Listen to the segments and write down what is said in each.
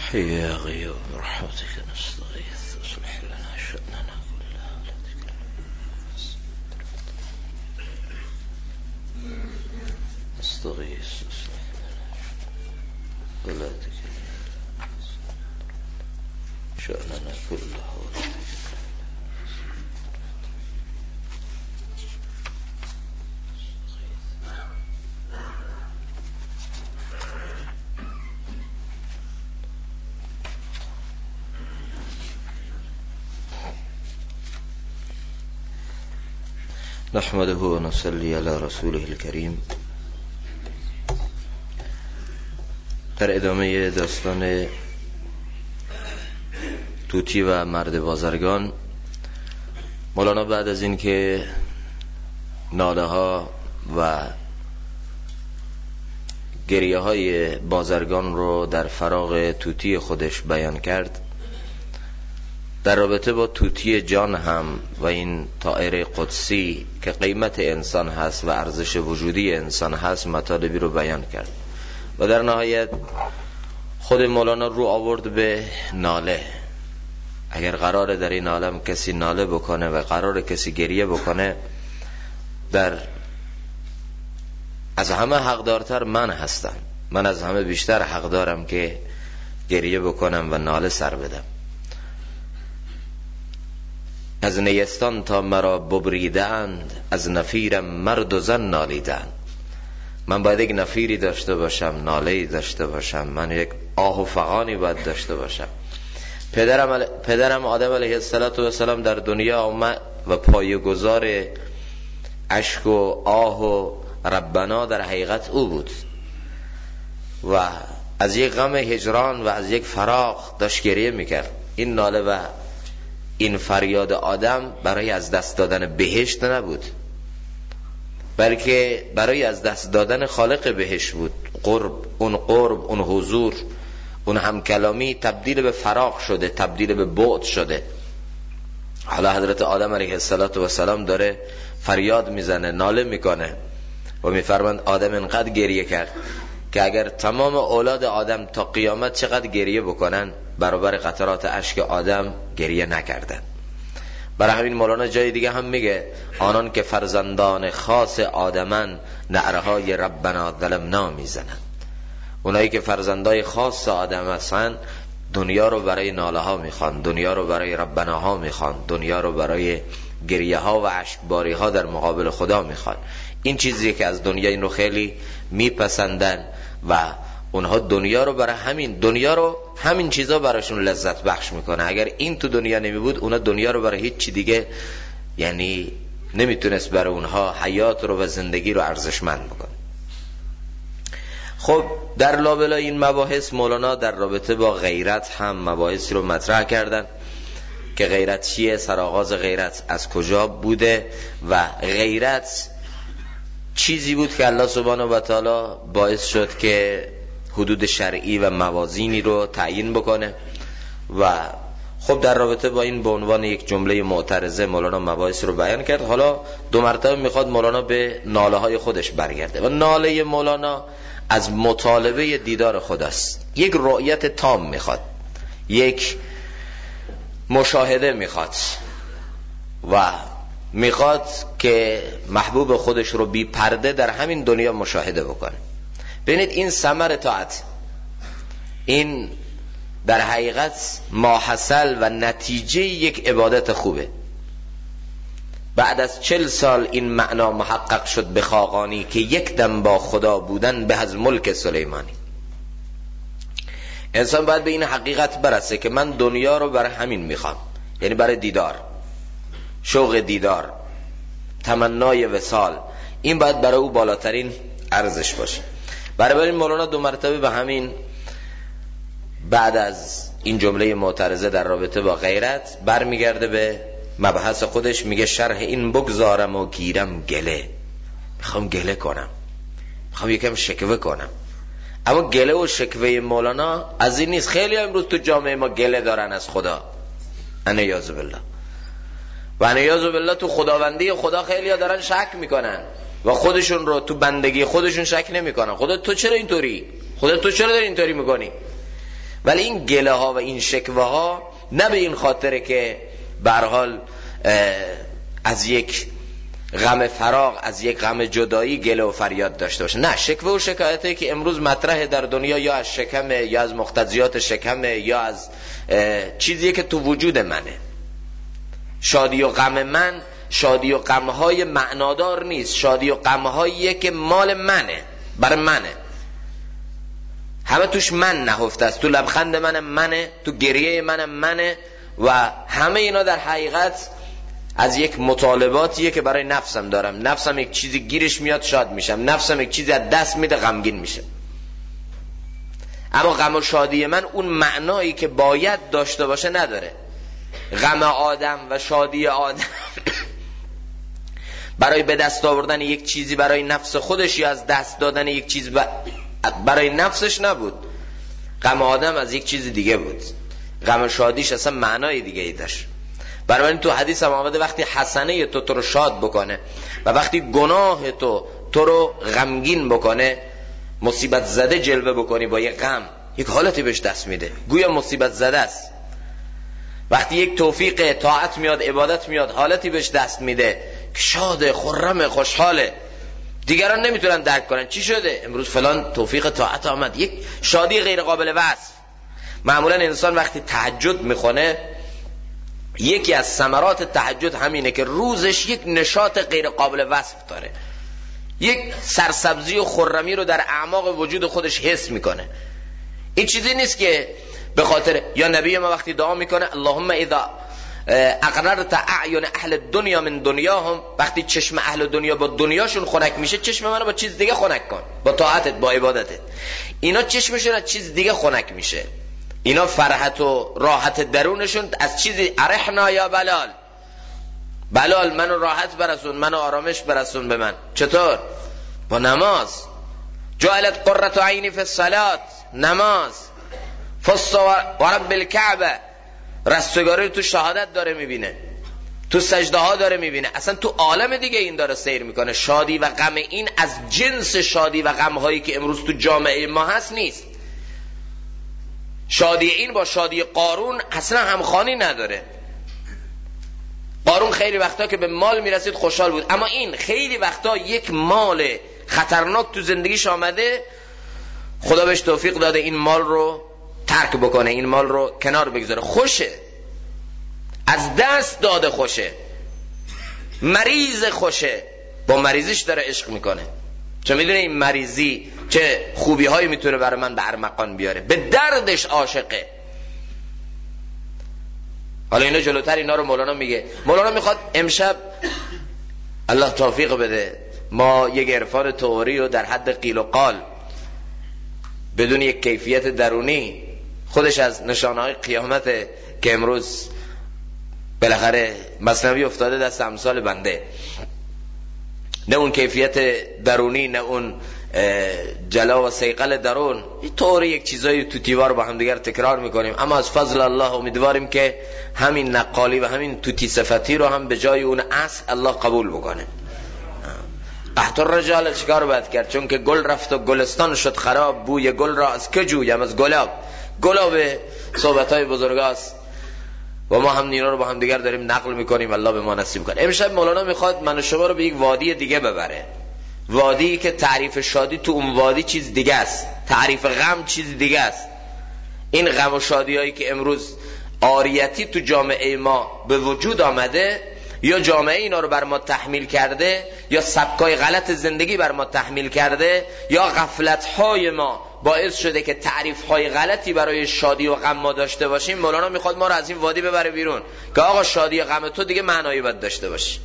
حي يا غيوم برحمتك نستغيث اصلح لنا شأننا كله ولا تكلنا نستغيث اصلح لنا ولا تكلنا شأننا كله ولا تكلنا. نحمده و نصلي على رسوله الكريم. در ادامه داستان طوطی و مرد بازرگان، مولانا بعد از این که ناله ها و گریه های بازرگان رو در فراق طوطی خودش بیان کرد، در رابطه با طوطی جان هم و این طائر قدسی که قیمت انسان هست و ارزش وجودی انسان هست مطالبی رو بیان کرد و در نهایت خود مولانا رو آورد به ناله. اگر قراره در این عالم کسی ناله بکنه و قراره کسی گریه بکنه، از همه حقدارتر من هستم. من از همه بیشتر حق دارم که گریه بکنم و ناله سر بدم. از نیستان تا مرا ببریدند، از نفیرم مرد و زن نالیدند. من باید یک نفیری داشته باشم، ناله‌ای داشته باشم، من یک آه و فغانی باید داشته باشم. پدرم آدم علیه السلام در دنیا آمد و پایه‌گذار اشک و آه و ربنا در حقیقت او بود و از یک غم هجران و از یک فراق داشت گریه میکرد. این ناله و این فریاد آدم برای از دست دادن بهشت نبود، بلکه برای از دست دادن خالق بهشت بود. قرب، اون حضور، اون همکلامی تبدیل به فراق شده، تبدیل به بعد شده. حالا حضرت آدم علیه السلام داره فریاد میزنه، ناله میکنه و میفرماند آدم اینقدر گریه کرد که اگر تمام اولاد آدم تا قیامت چقدر گریه بکنن برابر قطرات اشک آدم گریه نکردن. برای همین مولانا جای دیگه هم میگه آنان که فرزندان خاص آدمن نعرهای ربنا ظلمنا میزنن. اونایی که فرزندای خاص آدم هستن دنیا رو برای ناله ها میخوان، دنیا رو برای ربنا ها میخوان، دنیا رو برای گریه ها و اشکباری ها در مقابل خدا میخوان. این چیزیه که از دنیا این رو خیلی میپسندن و اونها دنیا رو همین چیزا براشون لذت بخش میکنه. اگر این تو دنیا نمی بود، اونا دنیا رو برای هیچ چی دیگه یعنی نمیتونست برای اونها حیات رو و زندگی رو ارزشمند بکنه. خب در لابلای این مباحث مولانا در رابطه با غیرت هم مباحثی رو مطرح کردن که غیرت چیه، سرآغاز غیرت از کجا بوده و غیرت چیزی بود که الله سبحانه و تعالی باعث شد که حدود شرعی و موازینی رو تعیین بکنه. و خب در رابطه با این به عنوان یک جمله معترضه مولانا مباحث رو بیان کرد. حالا دو مرتبه میخواد مولانا به ناله های خودش برگرده و ناله مولانا از مطالبه دیدار خداست. یک رؤیت تام میخواد، یک مشاهده میخواد و میخواد که محبوب خودش رو بی پرده در همین دنیا مشاهده بکنه. ببینید این ثمر طاعت، این در حقیقت ماحصل و نتیجه یک عبادت خوبه. بعد از 40 سال این معنا محقق شد به خاقانی که یک دم با خدا بودن به از ملک سلیمانی. انسان باید به این حقیقت برسه که من دنیا رو برای همین میخوام، یعنی برای دیدار، شوق دیدار، تمنای وصال. این باید برای او بالاترین ارزش باشه. برای این مولانا دو مرتبه به همین بعد از این جمله معترضه در رابطه با غیرت برمیگرده به مبحث خودش. میگه شرح این بگذارم و گیرم گله. میخوام گله کنم، میخوام یکم شکوه کنم. اما گله و شکوه مولانا از این نیست. خیلی امروز تو جامعه ما گله دارن از خدا، انیاذ بالله و انیاذ بالله تو خداوندی خدا خیلی ها دارن شک میکنن و خودشون رو تو بندگی خودشون شک نمیکنن. خدا تو چرا اینطوری؟ خدا تو چرا داری اینطوری میکنی؟ ولی این گله ها و این شکوه ها نه به این خاطره که به هر حال از یک غم فراق، از یک غم جدایی گله و فریاد داشته باشه. نه، شکوه و شکایتی که امروز مطرحه در دنیا یا از شکمه یا از مقتضیات شکمه یا از چیزیه که تو وجود منه. شادی و غم من شادی و غمهای معنادار نیست، شادی و غمهاییه که مال منه، برای منه، همه توش من نهفته است، تو لبخند منه، تو گریه منه و همه اینا در حقیقت از یک مطالباتیه که برای نفسم دارم. نفسم یک چیزی گیرش میاد شاد میشم، نفسم یک چیزی از دست میده غمگین میشه. اما غم و شادی من اون معنایی که باید داشته باشه نداره. غم آدم و شادی آدم برای به دست آوردن یک چیزی برای نفس خودش یا از دست دادن یک چیز برای نفسش نبود. غم آدم از یک چیز دیگه بود، غم شادیش اصلا معنای دیگه ای داشت. برای تو حدیث هم آمده وقتی حسنه تو رو شاد بکنه و وقتی گناه تو رو غمگین بکنه، مصیبت زده جلوه بکنی با یک غم، یک حالتی بهش دست میده گویا مصیبت زده است. وقتی یک توفیق طاعت میاد، عبادت میاد، حالتی بهش دست میده که شاده، خرم، خوشحاله، دیگران نمیتونن درک کنن چی شده، امروز فلان توفیق طاعت آمد، یک شادی غیر قابل وصف. معمولا انسان وقتی تهجد میخونه، یکی از ثمرات تهجد همینه که روزش یک نشاط غیر قابل وصف داره، یک سرسبزی و خرمی رو در اعماق وجود خودش حس میکنه. این چیزی نیست که به خاطر، یا نبی ما وقتی دعا میکنه اللهم اذا اقررت اعین اهل دنیا من دنیاهم، وقتی چشم اهل دنیا با دنیاشون خنک میشه، چشم منو با چیز دیگه خنک کن، با طاعتت، با عبادتت. اینا چشمشون از چیز دیگه خنک میشه، اینا فرحت و راحت درونشون از چیزی. ارحنا یا بلال منو راحت برسون، منو آرامش برسون به من. چطور؟ با نماز. جعلت قرة عینی فی الصلاة، نماز. فص و رب الکعبه، رستگاری تو شهادت داره میبینه، تو سجده ها داره میبینه، اصلا تو عالم دیگه این داره سیر میکنه. شادی و غم این از جنس شادی و غم هایی که امروز تو جامعه ما هست نیست. شادی این با شادی قارون اصلا همخوانی نداره. قارون خیلی وقتا که به مال میرسید خوشحال بود، اما این خیلی وقتا یک مال خطرناک تو زندگیش آمده، خدا بهش توفیق داده این مال رو ترک بکنه، این مال رو کنار بگذاره، خوشه، از دست داده خوشه، مریض خوشه، با مریضیش داره عشق میکنه، چون میدونه این مریضی چه خوبی هایی میتونه برای من به ارمغان بیاره، به دردش عاشقه. حالا اینا جلوتر اینا رو مولانا میگه. مولانا میخواد امشب الله توفیق بده ما یک عرفان تئوری رو در حد قیل و قال بدون یک کیفیت درونی، خودش از نشانه‌های قیامت که امروز بالاخره مثنوی افتاده دست امثال بنده، نه اون کیفیت درونی، نه اون جلا و صیقل درون، طوری یک چیزایی تو دیوار با هم دیگر تکرار میکنیم، اما از فضل الله امیدواریم که همین نقالی و همین توتی صفتی رو هم به جای اون اصل الله قبول بکنه. قحط الرجال چیکار باید کرد؟ چون که گل رفت و گلستان شد خراب، بوی گل را از که جویم؟ از گلاب. گلاب صحبت‌های بزرگاست و ما هم اینا رو با هم دیگر داریم نقل میکنیم، الله به ما نصیب کنه. امشب مولانا میخواد من و شما رو به یک وادی دیگه ببره، وادی که تعریف شادی تو اون وادی چیز دیگه است، تعریف غم چیز دیگه است. این غم و شادی هایی که امروز عاریتی تو جامعه ما به وجود آمده، یا جامعه اینا رو بر ما تحمیل کرده، یا سبکای غلط زندگی بر ما تحمیل کرده، یا غفلت‌های ما باعث شده که تعریف‌های غلطی برای شادی و غم ما داشته باشیم. مولانا میخواد ما رو از این وادی ببره بیرون که آقا شادی و غم تو دیگه معنایی باید داشته باشه،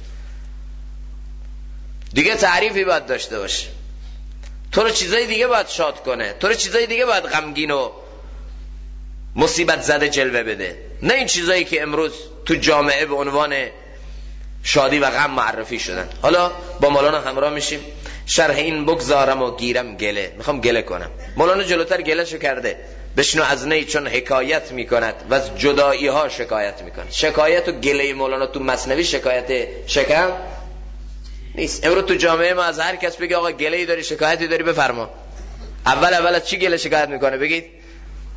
دیگه تعریفی باید داشته باشه، تو رو چیزای دیگه باید شاد کنه، تو رو چیزای دیگه باید غمگین و مصیبت زده جلوه بده، نه این چیزایی که امروز تو جامعه به عنوان شادی و غم معرفی شدن. حالا با مولانا همراه میشیم، شرح این بگذارم و گیرم گله. میخوام گله کنم. مولانا جلوتر گله شو کرده، بشنو از نی چون حکایت میکند و از جدایی ها شکایت میکند. شکایت و گله مولانا تو مثنوی شکایت شکم نیست. امروز تو جامعه ما از هر کس بگی آقا گله‌ای داری، شکایتی داری، بفرما. اول از چی گله شکایت میکنه؟ بگید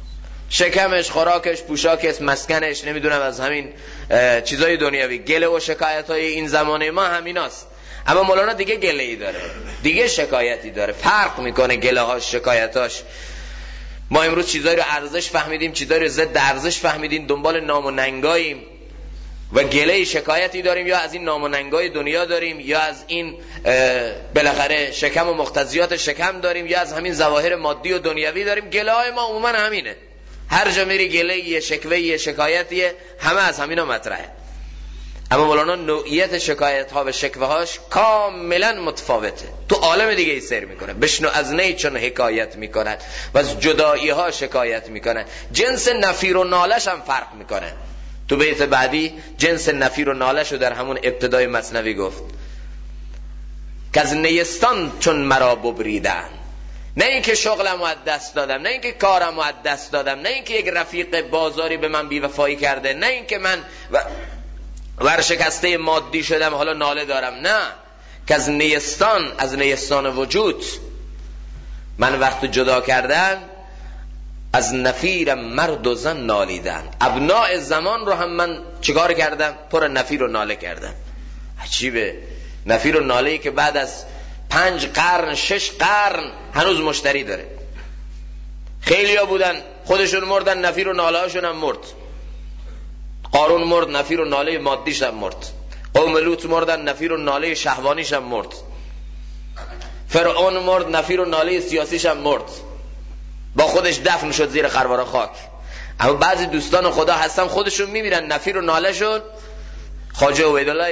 شکمش، خوراکش، پوشاکش، مسکنش، نمیدونم از همین چیزای دنیوی. گله و شکایت های این زمانه ما همیناست. اما مولانا دیگه گله‌ای داره، دیگه شکایتی داره، فرق میکنه گله هاش، شکایتاش. ما امروز چیزایی رو ارزش فهمیدیم، چیزایی رو ضد ارزش فهمیدیم، دنبال نام و ننگاییم و گله شکایتی داریم، یا از این نام و ننگای دنیا داریم، یا از این بالاخره شکم و مقتضیات شکم داریم، یا از همین ظواهر مادی و دنیوی داریم. گله های ما عموما همینه، هر جا میری گله، شکوه، شکایتیه، همه از همینا مطرحه. اما مولانا نوعیت شکایت ها و شکوه هاش کاملا متفاوته، تو عالم دیگه ای سیر میکنه. بشنو از نی چون حکایت میکنن و از جدایی ها شکایت میکنن. جنس نفیر و نالش هم فرق میکنه. تو بیت بعدی جنس نفیر و نالش رو در همون ابتدای مثنوی گفت که از نیستان چون مرا ببریدن. نه اینکه شغلم رو از دست دادم، نه اینکه کارم رو از دست دادم، نه اینکه یک رفیق بازاری به من بیوفایی کرده، نه اینکه من ورشکسته مادی شدم حالا ناله دارم، نه، که از نیستان وجود من وقت جدا کردن، از نفیرم مرد و زن نالیدن. ابناء زمان رو هم من چیکار کردم؟ پر نفیر و ناله کردم. عجیبه، نفیر و ناله‌ای که بعد از 5 قرن 6 قرن هنوز مشتری داره. خیلی ها بودن خودشون مردن، نفیر و ناله هاشون هم مرد. قارون مرد، نفیر و ناله مادیش هم مرد. قوم لوط مردن، نفیر و ناله شهوانیش هم مرد. فرعون مرد، نفیر و ناله سیاسیش هم مرد، با خودش دفن شد زیر خروار خاک. اما بعضی دوستان خدا هستن خودشون میمیرن، نفیر و ناله شد. خواجه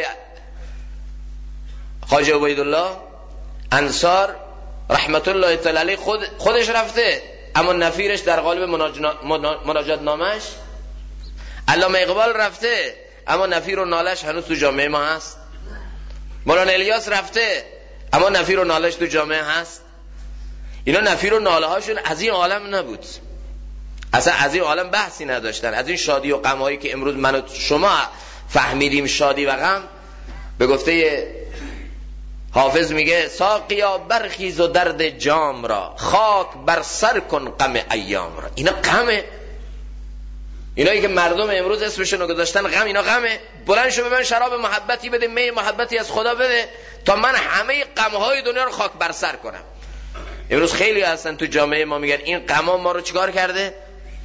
عبیدالله انصار رحمت الله تعالی علیه خودش رفته، اما نفیرش در قالب مناجات نامش. علامه اقبال رفته، اما نفیر و نالش هنوز تو جامعه ما هست. مولانا الیاس رفته، اما نفیر و نالش تو جامعه هست. اینا نفیر و ناله هاشون از این عالم نبود، اصلا از این عالم بحثی نداشتن. از این شادی و غم هایی که امروز من و شما فهمیدیم شادی و غم، به گفته حافظ میگه ساقیا برخیز و درد جام را، خاک بر سر کن غم ایام را. اینا غمه، اینایی که مردم امروز اسمشون گذاشتن غم، اینا غمه. بلند شو به من شراب محبتی بده، می محبتی از خدا بده تا من همه غمهای دنیا رو خاک بر سر کنم. امروز خیلی هستن تو جامعه ما میگن این غمها ما رو چیکار کرده؟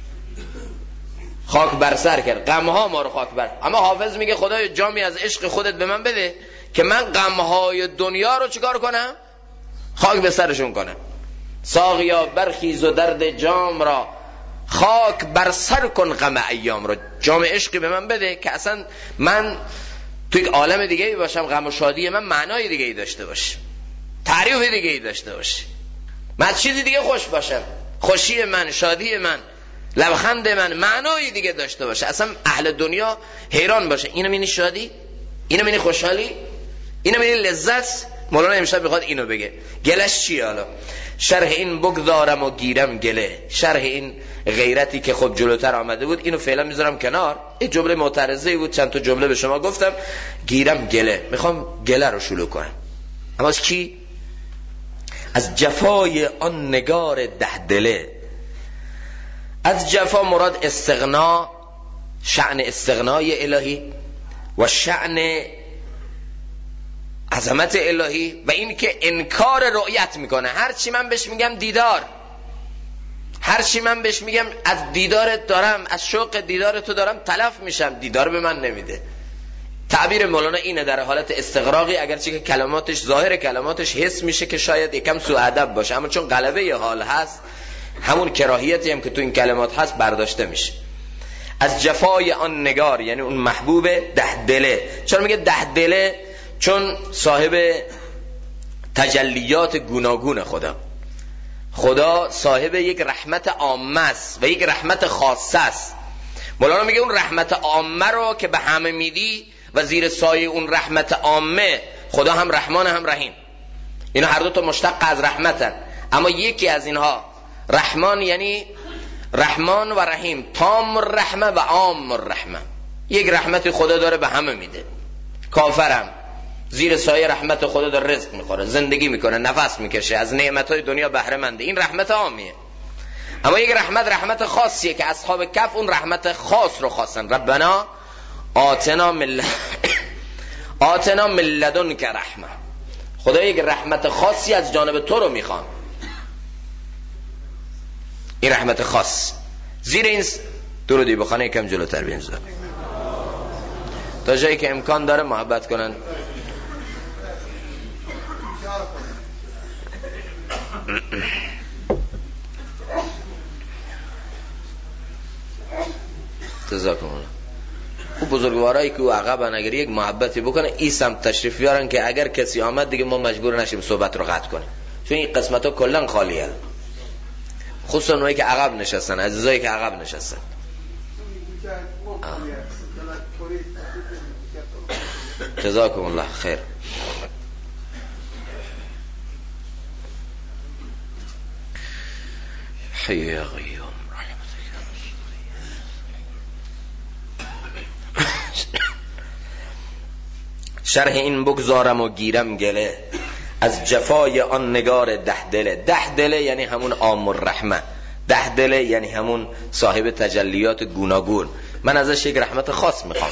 خاک بر سر کرد. غمها ما رو خاک بر. اما حافظ میگه خدای جامی از عشق خودت به من بده که من غمهای دنیا رو چیکار کنم؟ خاک به سرشون کنم. ساقیا برخیز و درد جام را، خاک بر سر کن غم ایام را. جام عشقی به من بده که اصلا من تو یک عالم دیگه ای باشم، غم و شادی من معنای دیگه ای داشته باشه، تعریف دیگه ای داشته باشه، من چیزی دیگه خوش باشم، خوشی من، شادی من، لبخند من معنای دیگه داشته باشه. اصلا اهل دنیا حیران باشه، اینو می‌بینی شادی، اینو می‌بینی خوشحالی، اینو می‌بینی لذت. مولانا امشب میخواد اینو بگه. گلش چیه حالا؟ شرح این بگذارم و گیرم گله. شرح این غیرتی که خب جلوتر آمده بود اینو فعلا میذارم کنار. این جمله معترضه‌ای بود، چند تا جمله به شما گفتم. گیرم گله، میخوام گله رو شروع کنم. اما از کی؟ از جفای آن نگار ده دله. از جفا مراد استغنا، شأن استغنای الهی و شأن عظمت الهی و این که انکار رؤیت میکنه. هرچی من بهش میگم دیدار، هرچی من بهش میگم از دیدارت دارم، از شوق دیدار تو دارم تلف میشم، دیدار به من نمیده. تعبیر مولانا اینه در حالت استغراقی، اگرچه که کلماتش، ظاهر کلماتش حس میشه که شاید یکم سوء ادب باشه، اما چون غلبه حال هست همون کراهیتی هم که تو این کلمات هست برداشته میشه. از جفای آن نگار یعنی اون محبوب ده دله. چرا میگه ده دله؟ چون صاحب تجلیات گوناگون خدا صاحب یک رحمت عامه است و یک رحمت خاصه است. مولانا میگه اون رحمت عامه رو که به همه میدی و زیر سایه اون رحمت عامه خدا هم رحمان هم رحیم، اینا هر دو تا مشتق از رحمتن. اما یکی از اینها رحمان یعنی رحمان و رحیم، تام الرحمه و عام الرحمه. یک رحمت خدا داره به همه میده. کافرم زیر سایه رحمت خدا داره رزق میخوره، زندگی میکنه، نفس میکشه، از نعمتهای دنیا بهره منده، این رحمت عامیه. اما یک رحمت خاصیه که اصحاب کهف اون رحمت خاص رو خواستن. ربنا آتنا من لدنک رحمه، خدا یک رحمت خاصی از جانب تو رو میخوام. این رحمت خاص زیر این درودی بخونه یکم جلوتر بینزا تا جایی که امکان داره محبت کنن. جزاکم الله. او بزرگوارایی که او عقبن اگر یک محبتی بکنه این سمت تشریف بیارن که اگر کسی آمد دیگه ما مجبور نشیم صحبت رو قطع کنیم، چون این قسمت ها کلن خالیه، خصوصا اونایی که عقب نشستن، عزیزایی که عقب نشستن. جزاکم الله خیر. حی یا قیوم شرح این بگذارم و گیرم گله از جفای آن نگار 10 دله. 10 دله یعنی همون عام الرحمه، 10 دله یعنی همون صاحب تجلیات گوناگون. من ازش یک رحمت خاص میخوام،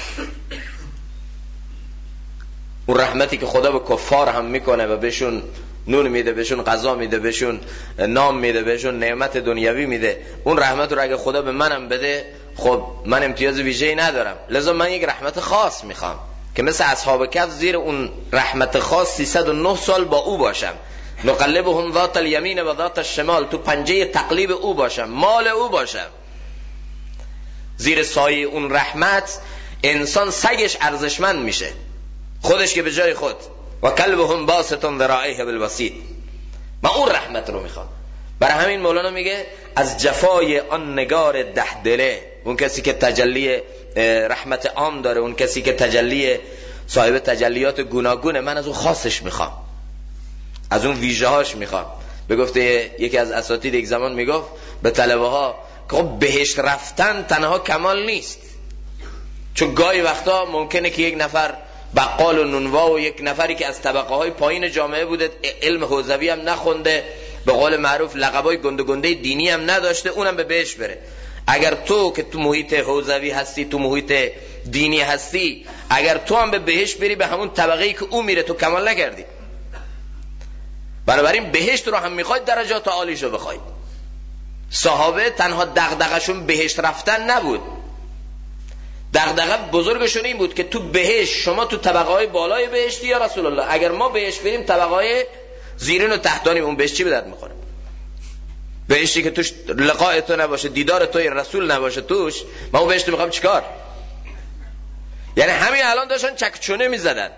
اون رحمتی که خدا به کفار هم میکنه و بهشون نون میده، بهشون غذا میده، بهشون نام میده، بهشون نعمت دنیوی میده. اون رحمت رو اگه خدا به منم بده، خب من امتیاز ویژه‌ای ندارم، لذا من یک رحمت خاص میخوام که مثل اصحاب کهف زیر اون رحمت خاص 309 سال با او باشم. نقلبهم ذات الیمین و ذات الشمال، تو پنجه تقلیب او باشم، مال او باشم. زیر سایه اون رحمت انسان سگش ارزشمند میشه، خودش که به جای خود. و کلبهم باسط ذراعیه بالوسیط. من اون رحمت رو میخوام. برای همین مولانا میگه از جفای آن نگار 10 دله، اون کسی که تجلی رحمت عام داره، اون کسی که تجلی صاحب تجلیات گوناگونه، من از اون خاصش میخوام، از اون ویژه هاش میخوام. به گفته یکی از اساتید یک زمان میگفت به طلبه ها که خب بهشت رفتن تنها کمال نیست، چون گاهی وقتا ممکنه که یک نفر بقال و نونوا و یک نفری که از طبقه های پایین جامعه بوده، علم حوزوی هم نخونده، به قول معروف لقبای گنده گنده دینی هم نداشته، اونم به بهشت بره. اگر تو که تو محیط حوزوی هستی، تو محیط دینی هستی، اگر تو هم به بهشت بری به همون طبقه‌ای که او میره، تو کمال نکردی. بنابراین بهشت رو هم میخواید، درجات عالیش رو بخواید. صحابه تنها دغدغه‌شون بهشت رفتن نبود، دغدغه بزرگشون این بود که تو بهشت، شما تو طبقه‌های بالای بهشتی یا رسول الله، اگر ما بهشت بریم طبقه‌های زیرین و تحتانی، اون بهشت چی به درد میخوره؟ بهشتی که توش لقاء تو نباشه، دیدار توی رسول نباشه توش، ما اون بهشت میخوام چیکار؟ یعنی همین الان داشتن چکچونه میزدن.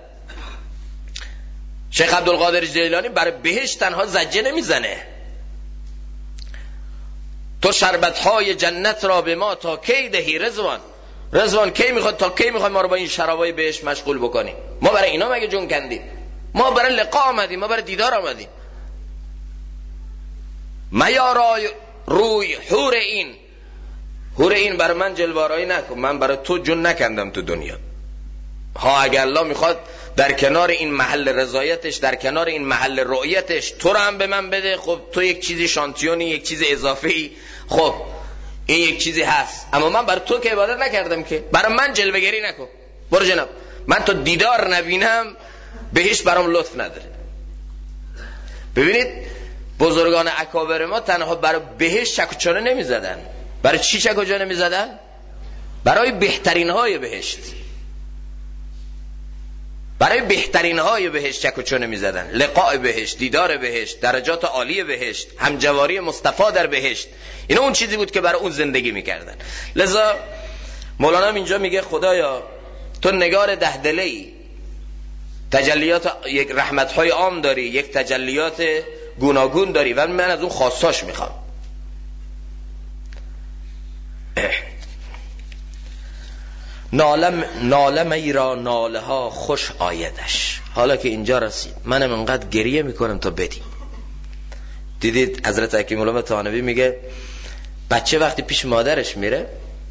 شیخ عبدالقادر جیلانی برای بهشت تنها زجه نمیزنه، تو شربت‌های جنت را به ما تا کی دهی رضوان. رضوان کی میخواد، تا کی میخواد ما رو با این شرابای بهشت مشغول بکنی؟ ما برای اینا مگه جون کندیم؟ ما برای لقاء آمدیم، ما برای دیدار آمدیم. میارای روی حور این برای من جلوارایی نکن، من برای تو جون نکندم تو دنیا. ها اگر الله میخواد در کنار این محل رضایتش، در کنار این محل رؤیتش تو رو هم به من بده، خب تو یک چیزی شانتیونی، یک چیز اضافه‌ای، خب این یک چیزی هست، اما من برای تو که عبادت نکردم، که برای من جلوه‌گری نکن. برو جناب، من تو دیدار نبینم بهش برام لطف نداره. ببینید بزرگان اکابر ما تنها برای بهش چک و چانه نمی زدن. برای چی چک و چانه نمی زدن؟ برای بهترین های بهشت، برای بهترین های بهشت چک و چانه نمی زدن. لقاء بهشت، دیدار بهشت، درجات عالی بهشت، همجواری مصطفی در بهشت، اینا اون چیزی بود که برای اون زندگی میکردن. لذا مولانا اینجا میگه خدایا تو نگار 10 دله‌ای، تجلیات یک رحمت‌های عام داری، یک تجلیات گوناگون داری و من از اون خاصاش میخوام. نالم ای را ناله ها خوش آیدش. حالا که اینجا رسید منم انقدر گریه میکنم تا بدی. دیدید حضرت حکیم علامه طحانوی میگه بچه وقتی پیش مادرش میره،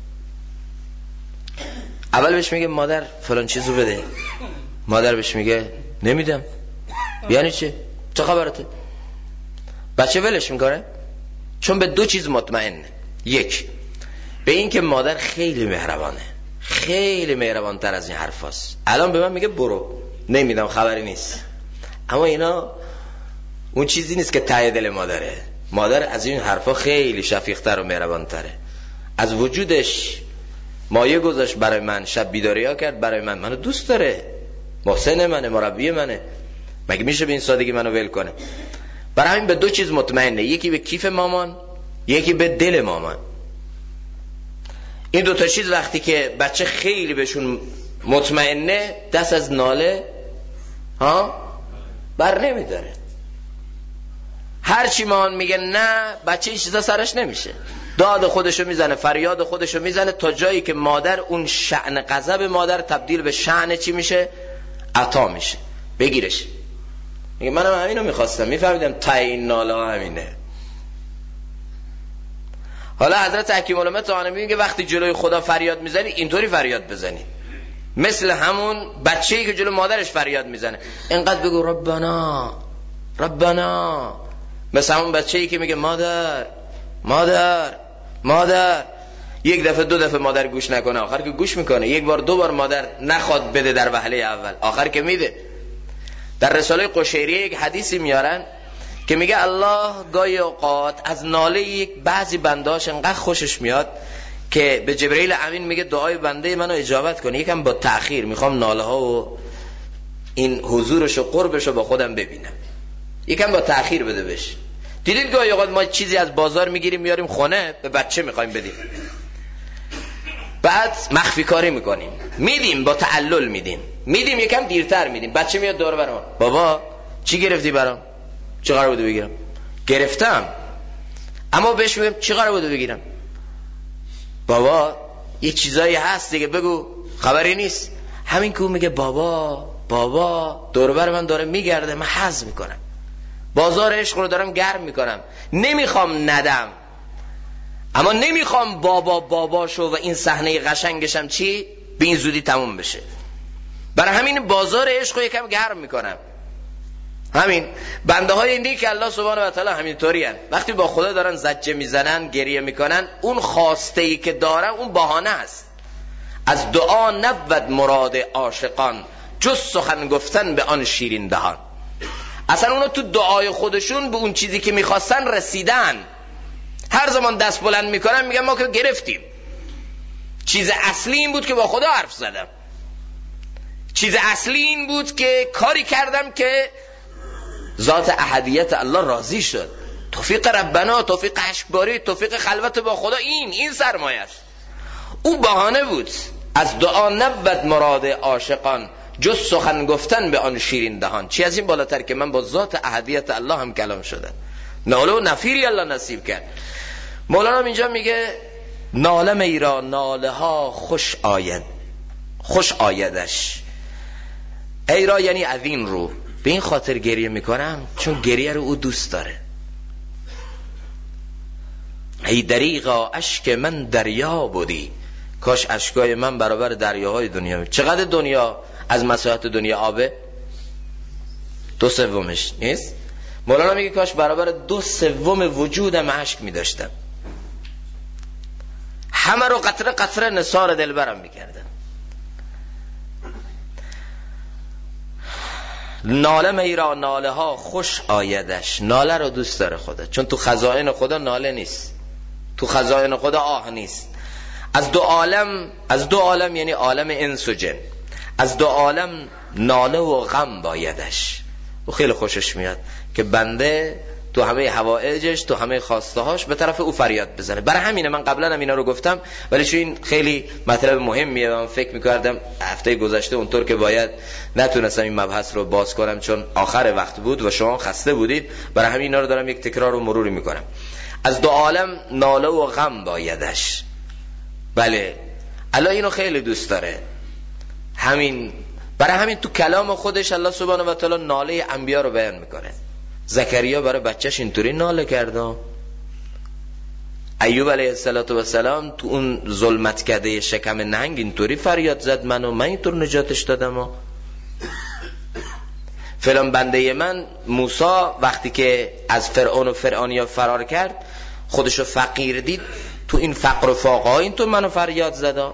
اول بهش میگه مادر فلان چیزو بده، مادر بهش میگه نمیدم. یعنی چه خبرته؟ بچه ولش میکنه؟ چون به دو چیز مطمئنه. یک، به این که مادر خیلی مهربانه، خیلی مهربانتر از این حرفاست. الان به من میگه برو، نمیدم، خبری نیست، اما اینا اون چیزی نیست که ته دل مادره. مادر از این حرفا خیلی شفیق‌تر و مهربانتره. از وجودش مایه گذاشت برای من، شب بیداریا کرد برای من، منو دوست داره، محسن منه، مربی منه، مگه میشه به این سادگی منو ول کنه؟ برای همین به دو چیز مطمئنه، یکی به کیف مامان، یکی به دل مامان. این دو تا چیز وقتی که بچه خیلی بهشون مطمئنه، دست از ناله بر نمیداره. هرچی مامان میگه نه، بچه این چیزا سرش نمیشه، داد خودشو میزنه، فریاد خودشو میزنه، تا جایی که مادر اون شأن غضب مادر تبدیل به شأن چی میشه؟ عطا میشه، بگیرش. میگه منم همینو میخواستم، میفهمیدم تا این ناله ها همینه. حالا حضرت حکیم الامه طحاوی میگه وقتی جلوی خدا فریاد میزنی اینطوری فریاد بزنی، مثل همون بچه‌ای که جلوی مادرش فریاد میزنه، اینقدر بگو ربنا ربنا، مثل همون بچه‌ای که میگه مادر مادر مادر. یک دفعه دو دفعه مادر گوش نکنه، آخر که گوش میکنه. یک بار دو بار مادر نخواد بده در وهله اول، آخر که میده. در رساله قشیریه یک حدیثی میارن که میگه الله گاهی اوقات از ناله یک بعضی بندهاش انقدر خوشش میاد که به جبرئیل امین میگه دعای بنده منو اجابت کنه، یکم با تأخیر، میخوام ناله ها و این حضورش و قربش رو با خودم ببینم، یکم با تأخیر بده بهش. دیدید گاهی اوقات ما چیزی از بازار میگیریم میاریم خونه، به بچه میخوایم بدیم، بعد مخفی کاری میکنیم، میدیم با تعلل، میدیم یکم دیرتر میدیم، بچه میاد دور برام، بابا چی گرفتی برام؟ چی قرار بوده بگیرم؟ گرفتم، اما بهش میگم چی قرار بوده بگیرم؟ بابا یه چیزایی هست دیگه بگو، خبری نیست. همین که اون میگه بابا دور بر من داره میگرده، من حظ میکنم، بازار عشق رو دارم گرم میکنم، نمیخوام ندم، اما نمیخوام بابا شو و این صحنه قشنگشم چی به این زودی تموم بشه. برای همین بازار عشق رو یکم گرم میکنم. همین بنده های این که الله سبحانه و تعالی همینطوری هن. وقتی با خدا دارن زجه میزنن، گریه میکنن، اون خواسته ای که دارن اون بهانه است. از دعا نبود مراد عاشقان، جز سخن گفتن به آن شیرین دهان. اصلا اونو تو دعای خودشون به اون چیزی که میخواستن رسیدن. هر زمان دست بلند میکنن میگن ما که گرفتیم. چیز اصلی این بود که با خدا حرف زدم، چیز اصلی این بود که کاری کردم که ذات احدیت الله راضی شد. توفیق ربنا، توفیق اشکباری، توفیق خلوت با خدا، این سرمایه است. او بهانه بود. از دعا نبود مراد عاشقان، جز سخن گفتن به آن شیرین دهان. چی از این بالاتر که من با ذات احدیت الله هم کلام شدم. ناله و نفیری الله نصیب کرد. مولانا اینجا میگه نالم ای را ناله ها خوش آیدش. ای را یعنی از این رو، به این خاطر گریه میکنم چون گریه رو او دوست داره. ای دریغا اشک من دریا بودی، کاش اشکای من برابر دریاهای دنیا. چقدر دنیا از مساحت دنیا آبه؟ 2/3 نیست؟ مولانا میگه کاش برابر 2/3 وجودم اشک میداشتم، همه رو قطره قطره نثار دلبرم میکردم. ناله می را ناله ها خوش آیدش. ناله رو دوست داره خدا، چون تو خزائن خدا ناله نیست، تو خزائن خدا آه نیست. از دو عالم یعنی عالم انس و جن، از دو عالم ناله و غم بایدش. و خیلی خوشش میاد که بنده تو همه حوائجش، تو همه خواسته هاش به طرف او فریاد بزنه. برای همینه من قبلا هم اینا رو گفتم، ولی چون این خیلی مطلب مهمیه و من فکر میکردم هفته گذشته اونطور که باید نتونستم این مبحث رو باز کنم چون آخر وقت بود و شما خسته بودید. برای همین اینا رو دارم یک تکرار و مروری میکنم. از دو عالم ناله و غم بایدش. بله الله اینو خیلی دوست داره. برای همین تو کلام خودش الله سبحانه و تعالی ناله انبیا رو بیان میکنه. زکریا برای بچهش اینطوری ناله کرده، ایوب علیه السلام تو اون ظلمت کده شکم نهنگ اینطوری فریاد زد من اینطور نجاتش دادم. فلان بنده من موسی وقتی که از فرعون و فرعونیا فرار کرد، خودشو فقیر دید، تو این فقر و فاقه ها اینطور منو فریاد زدا.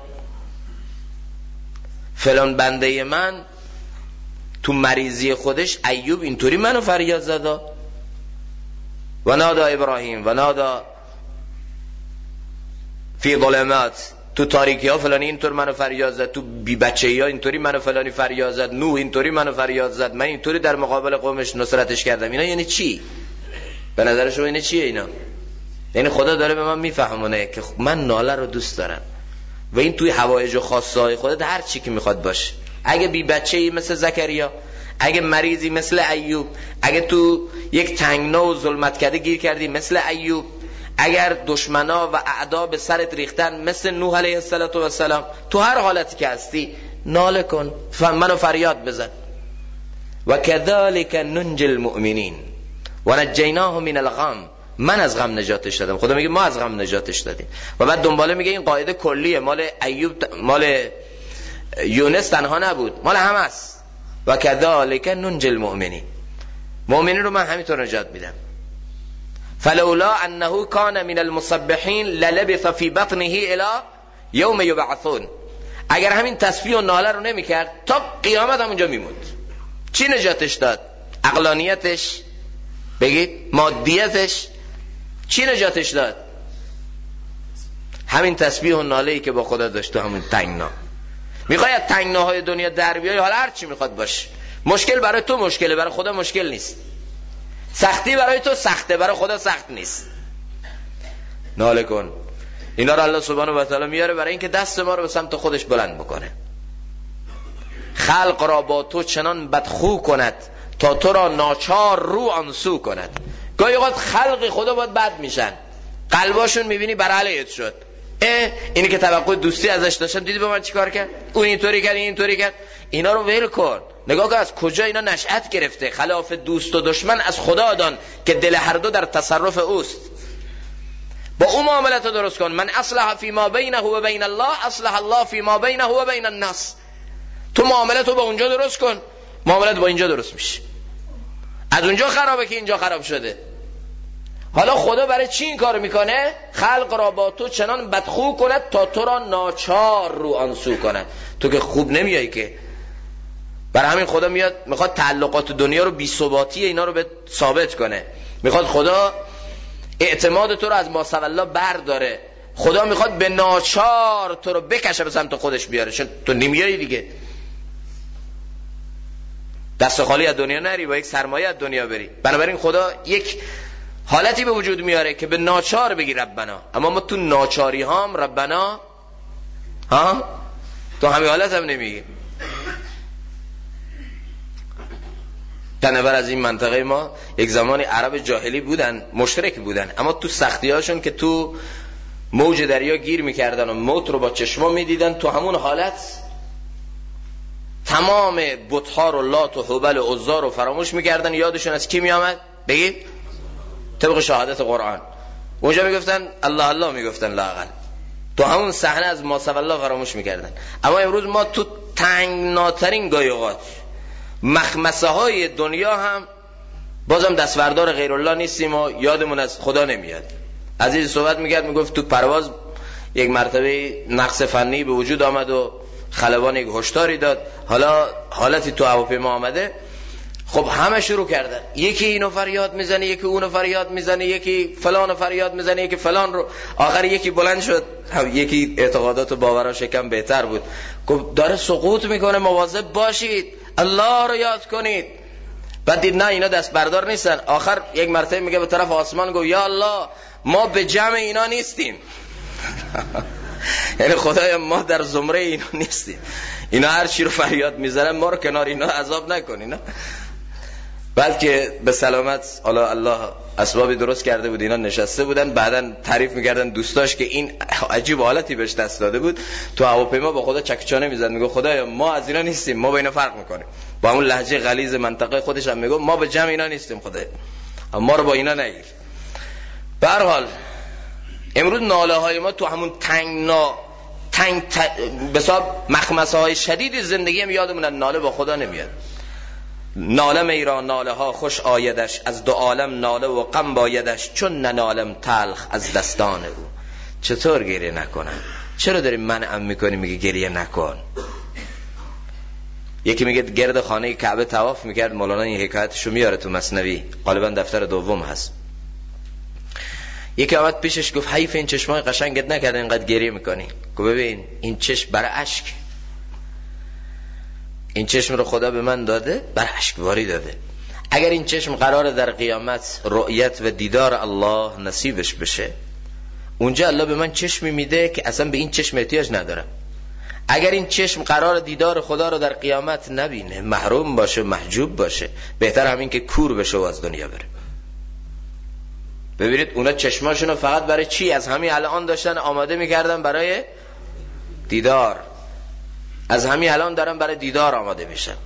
فلان بنده من تو مریضی خودش ایوب اینطوری منو فریاد زدا. و نادا ابراهیم و نادا فی ظلمات، تو تاریکی ها فلانی اینطور منو فریاد زد، تو بی بچه‌ای ها اینطوری منو فلانی فریاد زد، نوح اینطوری منو فریاد زد، من اینطوری در مقابل قومش نصرتش کردم. اینا یعنی چی؟ به نظر شما اینه چیه اینا؟ یعنی خدا داره به من میفهمونه که من ناله رو دوست دارم و این توی حوایج و خاصه های خودت هر چی که میخواد باشه. اگه بی بچه‌ای مثل زکریا، اگه مریضی مثل ایوب، اگه تو یک تنگنا و ظلمتکده گیر کردی مثل ایوب، اگر دشمنا و اعدا به سرت ریختن مثل نوح علیه السلام، تو هر حالتی که هستی ناله کن، منو فریاد بزن. و کذالک ننجی المؤمنین و نجیناه من الغم، من از غم نجاتش دادم. خدا میگه ما از غم نجاتش دادیم. و بعد دنباله میگه این قاعده کلیه، مال ایوب مال یونس تنها نبود، مال همه است. و کذالک ننجی المؤمنین، مؤمنین رو من همینطور نجات میدم. فلولا انه کان من المسبحین للبث فی بطنه الی یوم یبعثون، اگر همین تسبیح و ناله رو نمیکرد تا قیامت هم اونجا میموند. چی نجاتش داد؟ عقلانیتش؟ بگید مادیتش؟ چی نجاتش داد؟ همین تسبیح و ناله‌ای که با خدا داشت تو همون تنگنا. میخوای از تنگناهای دنیا در بیای، حالا هر چی میخواد باشه. مشکل برای تو مشکله، برای خدا مشکل نیست. سختی برای تو سخته، برای خدا سخت نیست. ناله کن. اینا رو الله سبحانه و تعالی میاره برای اینکه دست ما رو به سمت خودش بلند بکنه. خلق را با تو چنان بدخو کند تا تو را ناچار رو آنسو کند. گاهی اوقات خلق خدا باید بد میشن، قلباشون میبینی بر علیت شد. اینی که توقع دوستی ازش داشتن، دیدی به من چیکار کرد؟ اون اینطوری کرد، این اینطوری کرد. اینا رو ول کن. نگاه کن از کجا اینا نشأت گرفته. خلاف دوست و دشمن از خدا دان که دل هر دو در تصرف اوست. با اون معاملت درست کن. من اصلح فی ما بینه و بین الله اصلح الله فی ما بینه و بین الناس. تو معاملت رو با اونجا درست کن، معاملت با اینجا درست میشه. از اونجا خرابه که اینجا خراب شده. حالا خدا برای چی این کار میکنه؟ خلق را با تو چنان بدخو کند تا تو را ناچار رو آنسو کند. تو که خوب نمیایی که. برای همین خدا میاد میخواد تعلقات دنیا رو بی ثباتی اینا رو به ثابت کنه. میخواد خدا اعتماد تو رو از ماسوالله برداره. خدا میخواد به ناچار تو رو بکشه به سمت خودش بیاره، چون تو نمیایی دیگه. دست خالی از دنیا نری، با یک سرمایه از دنیا بری. بنابراین خدا یک حالتی به وجود میاره که به ناچار بگی ربنا. اما ما تو ناچاری هام ربنا تو همین حالت هم نمیگیم. تنور از این منطقه ما یک زمانی عرب جاهلی بودن، مشرک بودن، اما تو سختی هاشون که تو موج دریا گیر میکردن و موت رو با چشما میدیدن، تو همون حالت تمام بت‌ها رو لات و هبل و عزا رو فراموش میکردن. یادشون از کی میامد؟ بگید طبق شهادت قرآن. اونجا میگفتن الله الله، میگفتن لااقل. تو همون صحنه از ماسوالله فراموش میکردن. اما امروز ما تو تنگناترین گاهی اوقات مخمسه های دنیا هم بازم دستوردار غیر الله نیستیم و یادمون از خدا نمیاد. عزیز صحبت میکرد، میگفت تو پرواز یک مرتبه نقص فنی به وجود آمد و خلبان یک هشداری داد. حالا حالتی تو هواپیما آمده، خب همه شروع کردن، یکی اینو فریاد میزنه، یکی اونو فریاد میزنه، یکی فلانو فریاد میزنه، یکی فلان رو. آخر یکی بلند شد، یکی اعتقادات و باوراش کم بهتر بود، گفت داره سقوط میکنه، مواظب باشید، الله رو یاد کنید. بعد دید نه اینا دست بردار نیستن. آخر یک مرتبه میگه به طرف آسمان، گفت یا الله ما به جمع اینا نیستیم. یعنی خدایا ما در زمره اینا نیستیم، اینا هر چی رو فریاد میزنن ما رو کنار اینا عذاب نکن. اینا بعد که به سلامت حالا الله اسبابی درست کرده بود، اینا نشسته بودن، بعدن تعریف میکردن دوستاش که این عجیب حالتی بهش دست داده بود، تو هواپیما با خدا چکچانه میزد، میگه خدایا ما از اینا نیستیم، ما با اینا فرق میکنیم. با همون لهجه غلیظ منطقه خودش هم میگه ما به جمع اینا نیستیم، خدایا ما رو با اینا نگیر. به هر حال امروز ناله های ما تو همون به حساب مخمسه های شدید زندگی هم یادمون ناله با خدا نمیاد. ناله میرا ناله ها خوش آیدش، از دو عالم ناله و غم بایدش، چون ننالم تلخ از دستان او. چطور گریه نکنم؟ چرا داری منعم میکنی میگه گریه نکن؟ یکی میگه گرد خانه کعبه طواف میکرد، مولانا این حکایتشو میاره تو مثنوی، غالبا دفتر دوم هست. یکی آمد پیشش گفت حیف این چشمای قشنگت نکرده اینقدر گریه میکنی. گفت ببین این چشم برای اشک، این چشم رو خدا به من داده برای اشکباری داده. اگر این چشم قراره در قیامت رؤیت و دیدار الله نصیبش بشه، اونجا الله به من چشمی میده که اصلا به این چشم احتیاج ندارم. اگر این چشم قرار دیدار خدا رو در قیامت نبینه، محروم باشه، محجوب باشه، بهتر همین که کور بشه و از دنیا بره. ببینید اونا چشماشونو فقط برای چی از همین الان داشتن آماده میکردن؟ برای دیدار. از همین الان دارن برای دیدار آماده میشن.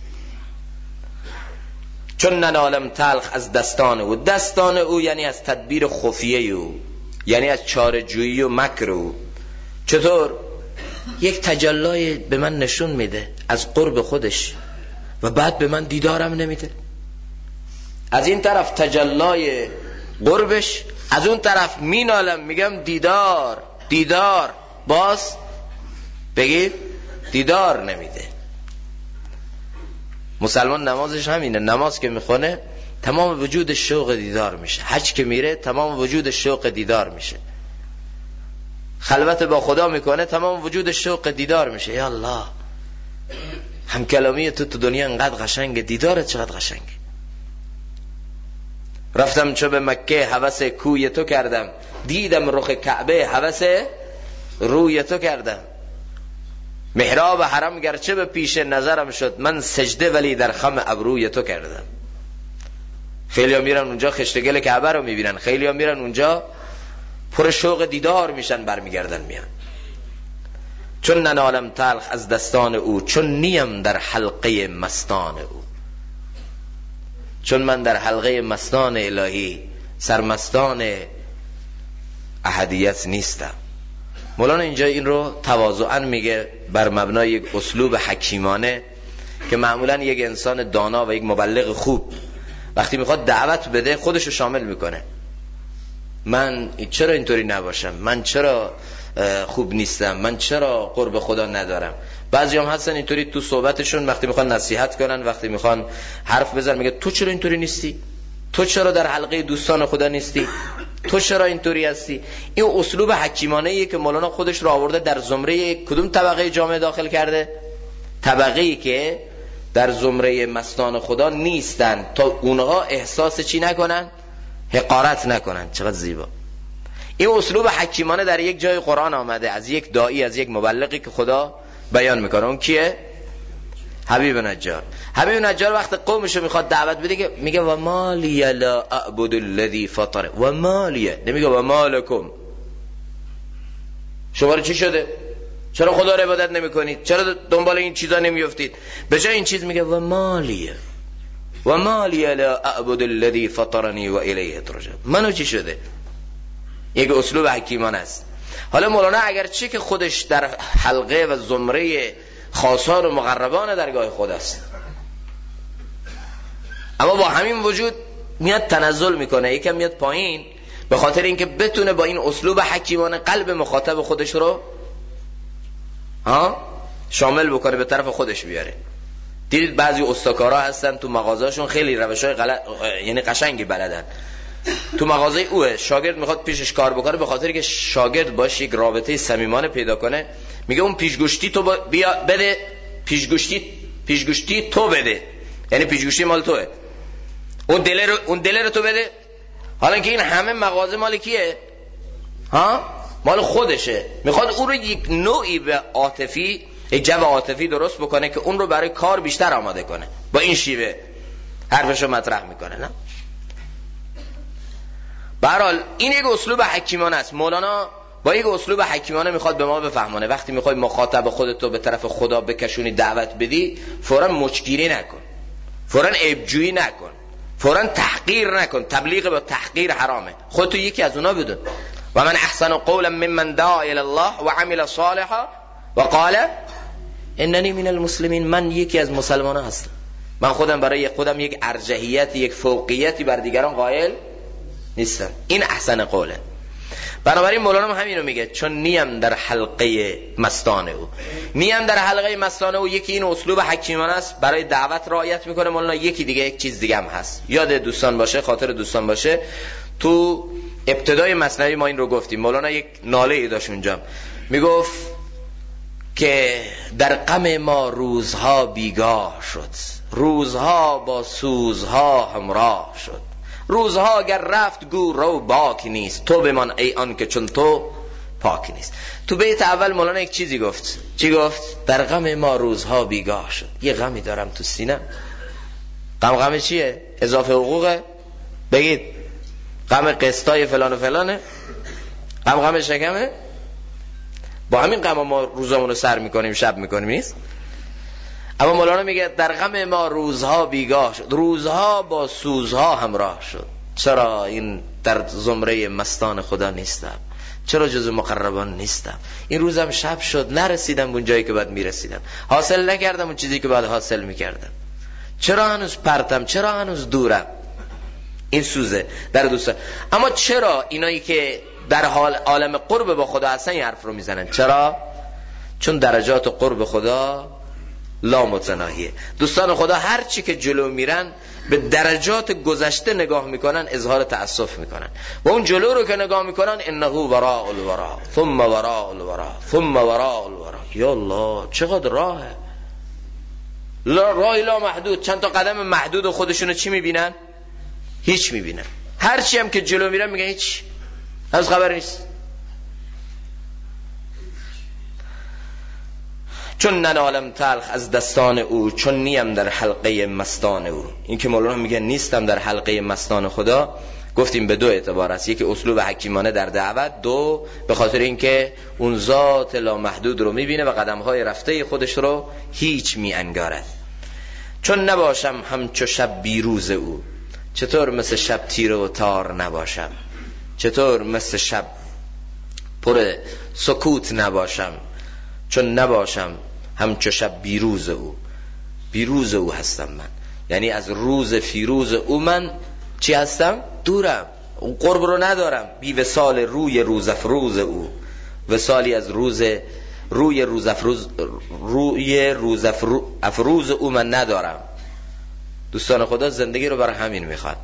چون ننالم تلخ از دستان او. دستان او یعنی از تدبیر خفیه او، یعنی از چاره‌جویی و مکر او. چطور؟ یک تجلای به من نشون میده از قرب خودش و بعد به من دیدارم نمیده. از این طرف تجلای قربش، از اون طرف مینالم میگم دیدار دیدار، باز بگید دیدار نمیده. مسلمان نمازش همینه، نماز که میخونه تمام وجود شوق دیدار میشه، حج که میره تمام وجود شوق دیدار میشه، خلوت با خدا میکنه تمام وجود شوق دیدار میشه. یا الله، هم کلامی تو دنیا انقدر قشنگه، دیدارت چقدر قشنگه. رفتم چو به مکه هوس کوی تو کردم، دیدم رخ کعبه هوس روی تو کردم. محراب حرم گرچه به پیش نظرم شد، من سجده ولی در خم ابروی تو کردم. خیلی ها میرن اونجا خشتگل کعبه رو میبینن، خیلی ها میرن اونجا پر شوق دیدار میشن، برمیگردن میان. چون ننالم تلخ از دستان او، چون نیم در حلقه مستان او. چون من در حلقه مستان الهی، سرمستان احدیت نیستم. مولانا اینجا این رو تواضعاً میگه بر مبنای یک اسلوب حکیمانه که معمولاً یک انسان دانا و یک مبلغ خوب وقتی میخواد دعوت بده خودشو شامل میکنه. من چرا اینطوری نباشم؟ من چرا خوب نیستم؟ من چرا قرب خدا ندارم؟ بعضی هم هستن اینطوری تو صحبتشون وقتی میخوان نصیحت کنن، وقتی میخوان حرف بزنن، میگه تو چرا اینطوری نیستی؟ تو چرا در حلقه دوستان خدا نیستی؟ تو چرا اینطوری هستی؟ این اسلوب حکیمانه‌ایه که مولانا خودش رو آورده در زمره کدوم طبقه جامعه داخل کرده؟ طبقه‌ای که در زمره مستان خدا نیستن، تا اونها احساس چی نکنن؟ حقارت نکنن. چقدر زیبا. این اسلوب حکیمانه در یک جای قرآن آمده از یک داعی، از یک مبلغی که خدا بیان میکنه. اون کیه؟ حبیب نجار. حبیب نجار وقت قومشو میخواد دعوت بده میگه و مالی لا اعبد الذی فطر و مالی، نمیگه و مالکم. شما رو چی شده؟ چرا خدا رو عبادت نمیکنید؟ چرا دنبال این چیزا نمیافتید؟ به جای این چیز میگه و مالی لا اعبد الذی فطرنی و الیه ترجعون. منو چی شده؟ یک اسلوب حکیمانه است. حالا مولانا اگرچه که خودش در حلقه و زمره خاصان و مقربان درگاه خداست، اما با همین وجود میاد تنزل میکنه، یکم میاد پایین، به خاطر اینکه بتونه با این اسلوب حکیمانه قلب مخاطب خودش رو شامل بکنه، به طرف خودش بیاره. دیدید بعضی استاکارا هستن تو مغازه‌شون خیلی روش‌های غلط یعنی قشنگی بلدن. تو مغازه اوه شاگرد میخواد پیشش کار بکنه، به خاطر که شاگرد باشه یک رابطه صمیمانه پیدا کنه، میگه اون پیشگوشتی تو بیا بده، پیشگوشتی تو بده، یعنی پیشگوشتی مال توه، اون دل رو تو بده. حالا که این همه مغازه مال کیه؟ مال خودشه. میخواد اون رو یک نوعی به عاطفی، یک جو عاطفی درست بکنه که اون رو برای کار بیشتر آماده کنه. با این شیوه حرفشو مطرح میکنه. نه به هر حال این یک اسلوب حکیمانه است. مولانا با یک اسلوب حکیمانه میخواد به ما بفهمونه وقتی میخوای مخاطب خودتو به طرف خدا بکشونی، دعوت بدی، فوراً مچگیری نکن، فوراً عیبجویی نکن، فوراً تحقیر نکن. تبلیغ با تحقیر حرامه. خودتو یکی از اونا بدون. و من احسن قولا ممن دعا الی الله و عمل صالحا و قال اننی من المسلمین. من یکی از مسلمانان هستم. من خودم برای خودم یک ارجحیت، یک فوقیتی بر دیگران قائل نیستم. این احسن قوله. بنابراین مولانا همین رو میگه، چون نیم در حلقه مستان او. نیم در حلقه مستان او، یکی این اسلوب حکیمانه است برای دعوت رعایت میکنه مولانا. یکی دیگه یک چیز دیگه هم هست، یاد دوستان باشه، خاطر دوستان باشه. تو ابتدای مثنوی ما این رو گفتیم. مولانا یک ناله ای داشت اونجا، میگفت که در غم ما روزها بیگاه شد، روزها با سوزها همراه شد، روزها اگر رفت گو رو باک نیست، تو بمان ای آن که چون تو پاک نیست. تو بیت اول مولانا یک چیزی گفت. چی گفت؟ در غم ما روزها بیگاه شد. یه غمی دارم تو سینه. غم چیه؟ اضافه حقوقه؟ بگید. غم قسطای فلان و فلانه؟ غم شکمه؟ با همین غم ما روزامون رو سر میکنیم، شب میکنیم، نیست؟ اما مولانا میگه در غم ما روزها بیگاه شد، روزها با سوزها همراه شد. چرا این در زمره مستان خدا نیستم؟ چرا جزو مقربان نیستم؟ این روزم شب شد، نرسیدم اون جایی که باید میرسیدم، حاصل نکردم اون چیزی که باید حاصل میکردم. چرا هنوز پرتم؟ چرا هنوز دورم؟ این سوزه در دوستان. اما چرا اینایی که در حال عالم قرب با خدا هستن این حرف رو میزنن؟ چرا؟ چون درجات قرب خدا لا متناهیه. دوستان خدا هر چی که جلو میرن به درجات گذشته نگاه میکنن، اظهار تأسف میکنن، و اون جلو رو که نگاه میکنن انه وراء الورا ثم وراء الورا ثم وراء الورا. یا الله چقدر راهه، راه لا محدود. چند تا قدم محدود خودشونو چی میبینن؟ هیچ میبینن. هر چی هم که جلو میرن میگن هیچ، از خبر نیست. چون ننالم تلخ از دستان او، چون نیم در حلقه مستان او. این که مولانا میگه نیستم در حلقه مستان خدا، گفتیم به دو اعتبار است. یکی اسلوب حکیمانه در دعوت، دو به خاطر اینکه اون ذات لامحدود رو میبینه و قدمهای رفته خودش رو هیچ میانگارد. چون نباشم همچو شب بیروز او، چطور مثل شب تیره و تار نباشم؟ چطور مثل شب پر سکوت نباشم؟ چون نباشم همچو شب بیروز او. بیروز او هستم من، یعنی از روز فیروز او من چی هستم؟ دورم، اون قرب رو ندارم. بی وصال روی روز افروز او، وصالی از روی روز افروز او من ندارم. دوستان خدا زندگی رو برای همین میخواد.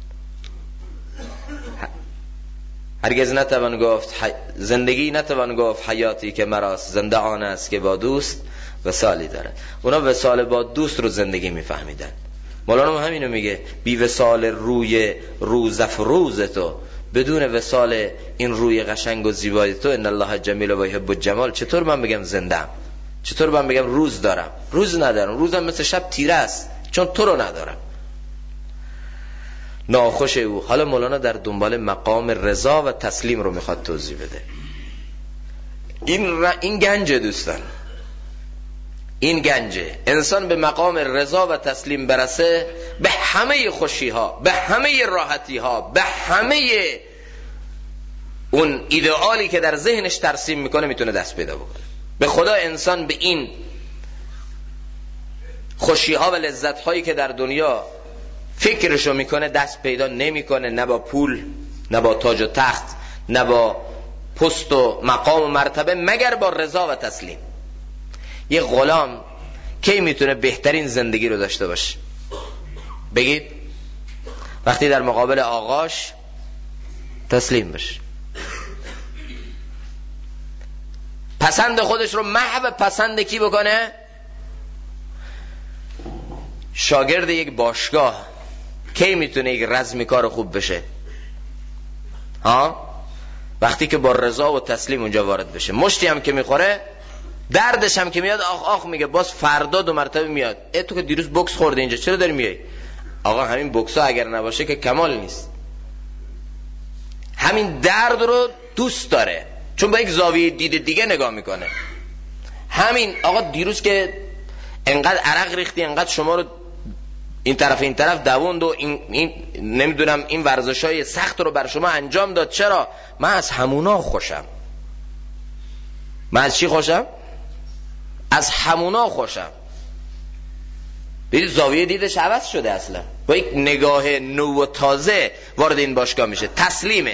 هرگز نتوان گفت زندگی، نتوان گفت حیاتی که مراست، زنده آن است که با دوست وصالی داره. اونا وصال با دوست رو زندگی میفهمیدن. مولانا همینو میگه، بی وصال روی روزافروز تو، بدون وصال این روی قشنگ و زیبای تو، ان الله جمیل و یحب الجمال، چطور من بگم زنده‌ام؟ چطور من بگم روز دارم؟ روز ندارم، روزم مثل شب تیره است، چون تو رو ندارم. ناخوش او. حالا مولانا در دنبال مقام رضا و تسلیم رو میخواد توضیح بده. این گنجه دوستان، این گنجه. انسان به مقام رضا و تسلیم برسه، به همه خوشی ها، به همه راحتی ها، به همه اون ایدئالی که در ذهنش ترسیم میکنه میتونه دست پیدا بکنه. به خدا انسان به این خوشی ها و لذت هایی که در دنیا فکرشو میکنه دست پیدا نمیکنه، نه با پول، نه با تاج و تخت، نه با پست و مقام و مرتبه، مگر با رضا و تسلیم. یه غلام کی میتونه بهترین زندگی رو داشته باشه؟ بگید. وقتی در مقابل آقاش تسلیم بشه، پسند خودش رو محو پسند کی بکنه؟ شاگرد یک باشگاه کی میتونه یک رزمی کار خوب بشه؟ وقتی که با رضا و تسلیم اونجا وارد بشه. مشتی هم که میخوره، دردش هم که میاد آخ آخ میگه، باز فردا 2 مرتبه میاد. تو که دیروز بوکس خورده اینجا، چرا داری میای؟ آقا همین بوکس ها اگر نباشه که کمال نیست. همین درد رو دوست داره، چون با یک زاویه دید دیگه نگاه میکنه. همین آقا دیروز که انقدر عرق ریختی، انقدر شما رو این طرف دووند و این نمیدونم این ورزشای سخت رو بر شما انجام داد. چرا؟ من از همونا خوشم. من از چی خوشم؟ از همونا خوشم. ببین زاویه دیدش عوض شده، اصلا با یک نگاه نو و تازه وارد این باشگاه میشه، تسلیمه،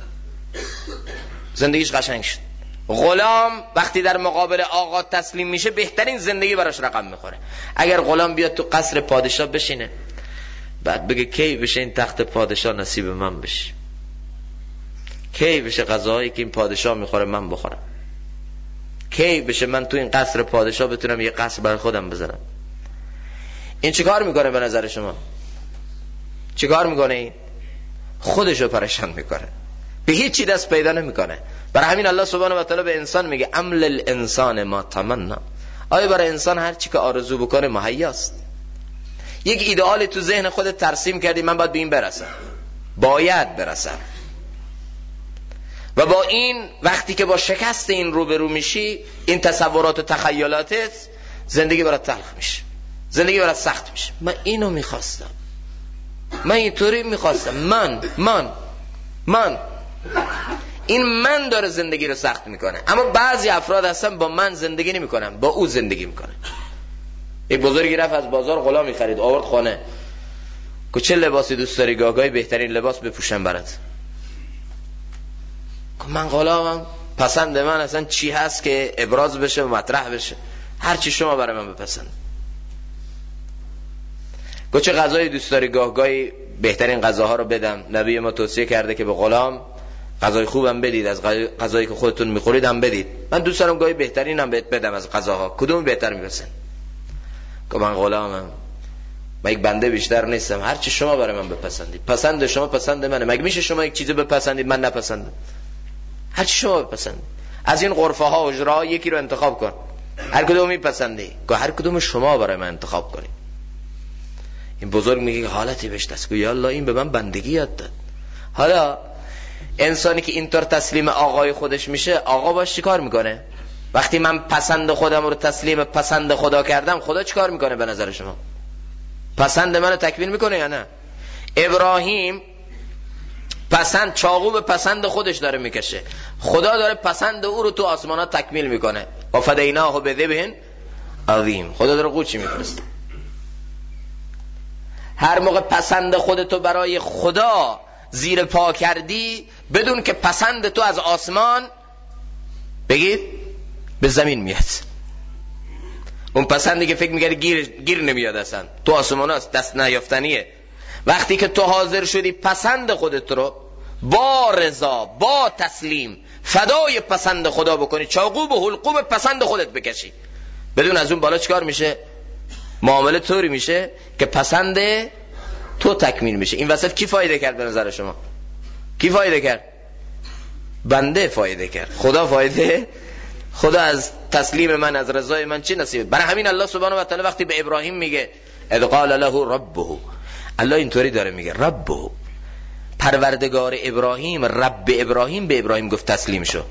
زندگیش قشنگ شد. غلام وقتی در مقابل آقا تسلیم میشه بهترین زندگی براش رقم میخوره. اگر غلام بیاد تو قصر پادشاه بشینه بعد بگه کی بشه این تخت پادشاه نصیب من بشه، کی بشه غذاهایی که این پادشاه میخوره من بخورم، کی بشه من تو این قصر پادشاه بتونم یه قصر برای خودم بزنم، این چیکار میکنه به نظر شما؟ چیکار میکنه؟ این خودشو پریشان میکنه، به هیچ چی دست پیدا نمیکنه. برای همین الله سبحانه و تعالی به انسان میگه عمل الانسان ما تمنا. آیا برای انسان هر چی که آرزو بکنه مهیاست؟ یک ایدئال تو ذهن خودت ترسیم کردی، من باید به این برسم، باید برسم، و با این وقتی که با شکست این روبرو میشی، این تصورات و تخیلاتت، زندگی برات تلخ میشه، زندگی برات سخت میشه. من اینو میخواستم، من اینطوری میخواستم، من این من داره زندگی رو سخت میکنه. اما بعضی افراد هستن با من زندگی نمیکنن، با او زندگی میکنن. یک بزرگی رفت از بازار غلامی خرید، آورد خانه، که چه لباسی دوست داری؟ گاگای بهترین لباس بپوشم برات. که من غلامم، پسند من اصلا چی هست که ابراز بشه و مطرح بشه؟ هر چی شما برای من بپسند. که چه غذایی دوست داری؟ گاهگاهی بهترین غذاها رو بدم. نبی ما توصیه کرده که به غلام غذای خوبم بدید، از غذایی که خودتون میخورید هم بدید. من دوست دارم گاهی بهترینم بهت بدم از غذاها، کدوم بهتر میپسند؟ که من غلامم، من یک بنده بیشتر نیستم، هر چی شما برای من بپسندید. پسند شما پسند منه، مگه میشه شما یک چیزی بپسندید من نپسندم؟ هر چی شما بپسندید. از این غرفه ها و اجراها یکی رو انتخاب کن، هر کدوم میپسندی، که هر کدوم شما برای من انتخاب کنید. این بزرگ میگه حالتی بهش دست گویا الله این به من بندگی یاد داد. حالا انسانی که اینطور تسلیم آقای خودش میشه، آقا باش چیکار میکنه؟ وقتی من پسند خودم رو تسلیم پسند خدا کردم، خدا چیکار میکنه به نظر شما؟ پسند منو تکمیل میکنه یا نه؟ ابراهیم پسند، چاقو به پسند خودش داره میکشه، خدا داره پسند او رو تو آسمانات تکمیل میکنه. و فدیناه بذبح عظیم، خدا داره قوچی میفرسته. هر موقع پسند خودتو برای خدا زیر پا کردی، بدون که پسند تو از آسمان بگید به زمین میاد. اون پسندی که فکر میکردی گیر نمیاد، اصلا تو آسمان هست، دست نیافتنیه. وقتی که تو حاضر شدی پسند خودت رو با رضا، با تسلیم فدای پسند خدا بکنی، چاقو به حلقوم پسند خودت بکشی، بدون از اون بالا چیکار میشه؟ معامله طوری میشه که پسند تو تکمیل میشه. این وسط کی فایده کرد به نظر شما؟ کی فایده کرد؟ بنده فایده کرد. خدا فایده؟ خدا از تسلیم من، از رضای من چی نصیب؟ برای همین الله سبحانه و تعالی وقتی به ابراهیم میگه اذ قال له ربه، الله اینطوری داره میگه ربه، پروردگار ابراهیم، رب ابراهیم به ابراهیم گفت تسلیم شو.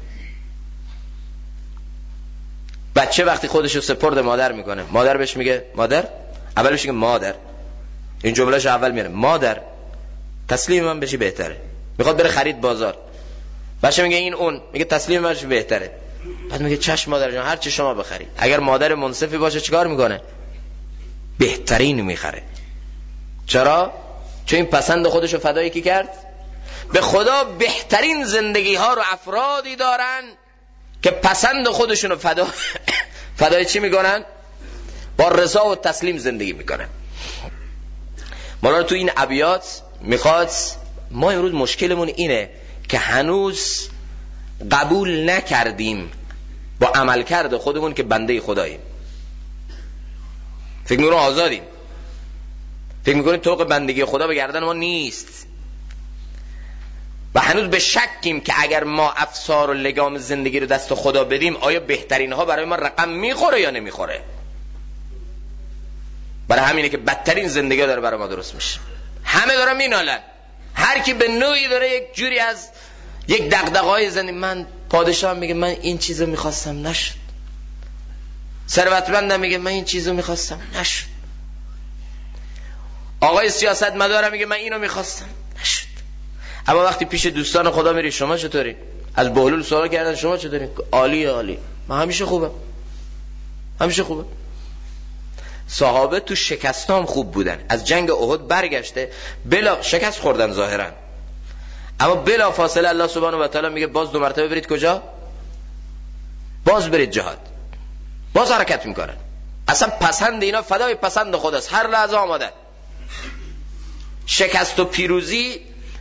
بچه وقتی خودشو سپرد مادر میکنه، مادر بهش میگه مادر، اول بهش میگه مادر، این جملهش اول میاره مادر تسلیم من بشی بهتره. میخواد بره خرید بازار، بچه میگه این اون، میگه تسلیم من بشی بهتره. بعد میگه چشم مادر جان، هر چی شما بخرید. اگر مادر منصفی باشه چیکار میکنه؟ بهترین میخره. چرا؟ چون این پسند خودشو فدای کی کرد؟ به خدا. بهترین زندگی ها رو افرادی دارن که پسند خودشونو فدای چی میکنن؟ با رضا و تسلیم زندگی میکنن. مولانا تو این ابیات میخواد، ما امروز مشکلمون اینه که هنوز قبول نکردیم با عمل کرده خودمون که بنده خداییم. فکر میکنیم آزادیم، فکر میکنیم طوق بندگی خدا به گردن ما نیست، و هنوز به شکیم که اگر ما افسار و لگام زندگی رو دست خدا بدیم، آیا بهترین ها برای ما رقم میخوره یا نمیخوره؟ برای همینه که بدترین زندگی داره برای ما درست میشه. همه دارن مینالن، هر کی به نوعی داره یک جوری از یک دغدغه‌های زندگی. من پادشاه میگه من این چیزو میخواستم نشد، ثروتمندم میگه من این چیزو میخواستم نشد، آقای سیاستمدار میگه من اینو میخواستم نشد. اما وقتی پیش دوستان خدا میری، شما چطوری؟ از بهلول سوال کردن شما چطوری؟ عالی عالی، من همیشه خوبم، همیشه خوبه. صحابه تو شکستام خوب بودن. از جنگ احد برگشته، بلا شکست خوردن ظاهرا، اما بلا فاصله الله سبحانه و تعالی میگه باز 2 مرتبه برید کجا؟ باز برید جهاد. باز حرکت میکنن. اصلا پسند اینا فدای پسند خداست، هر لحظه آمادن. شکست و پیروزی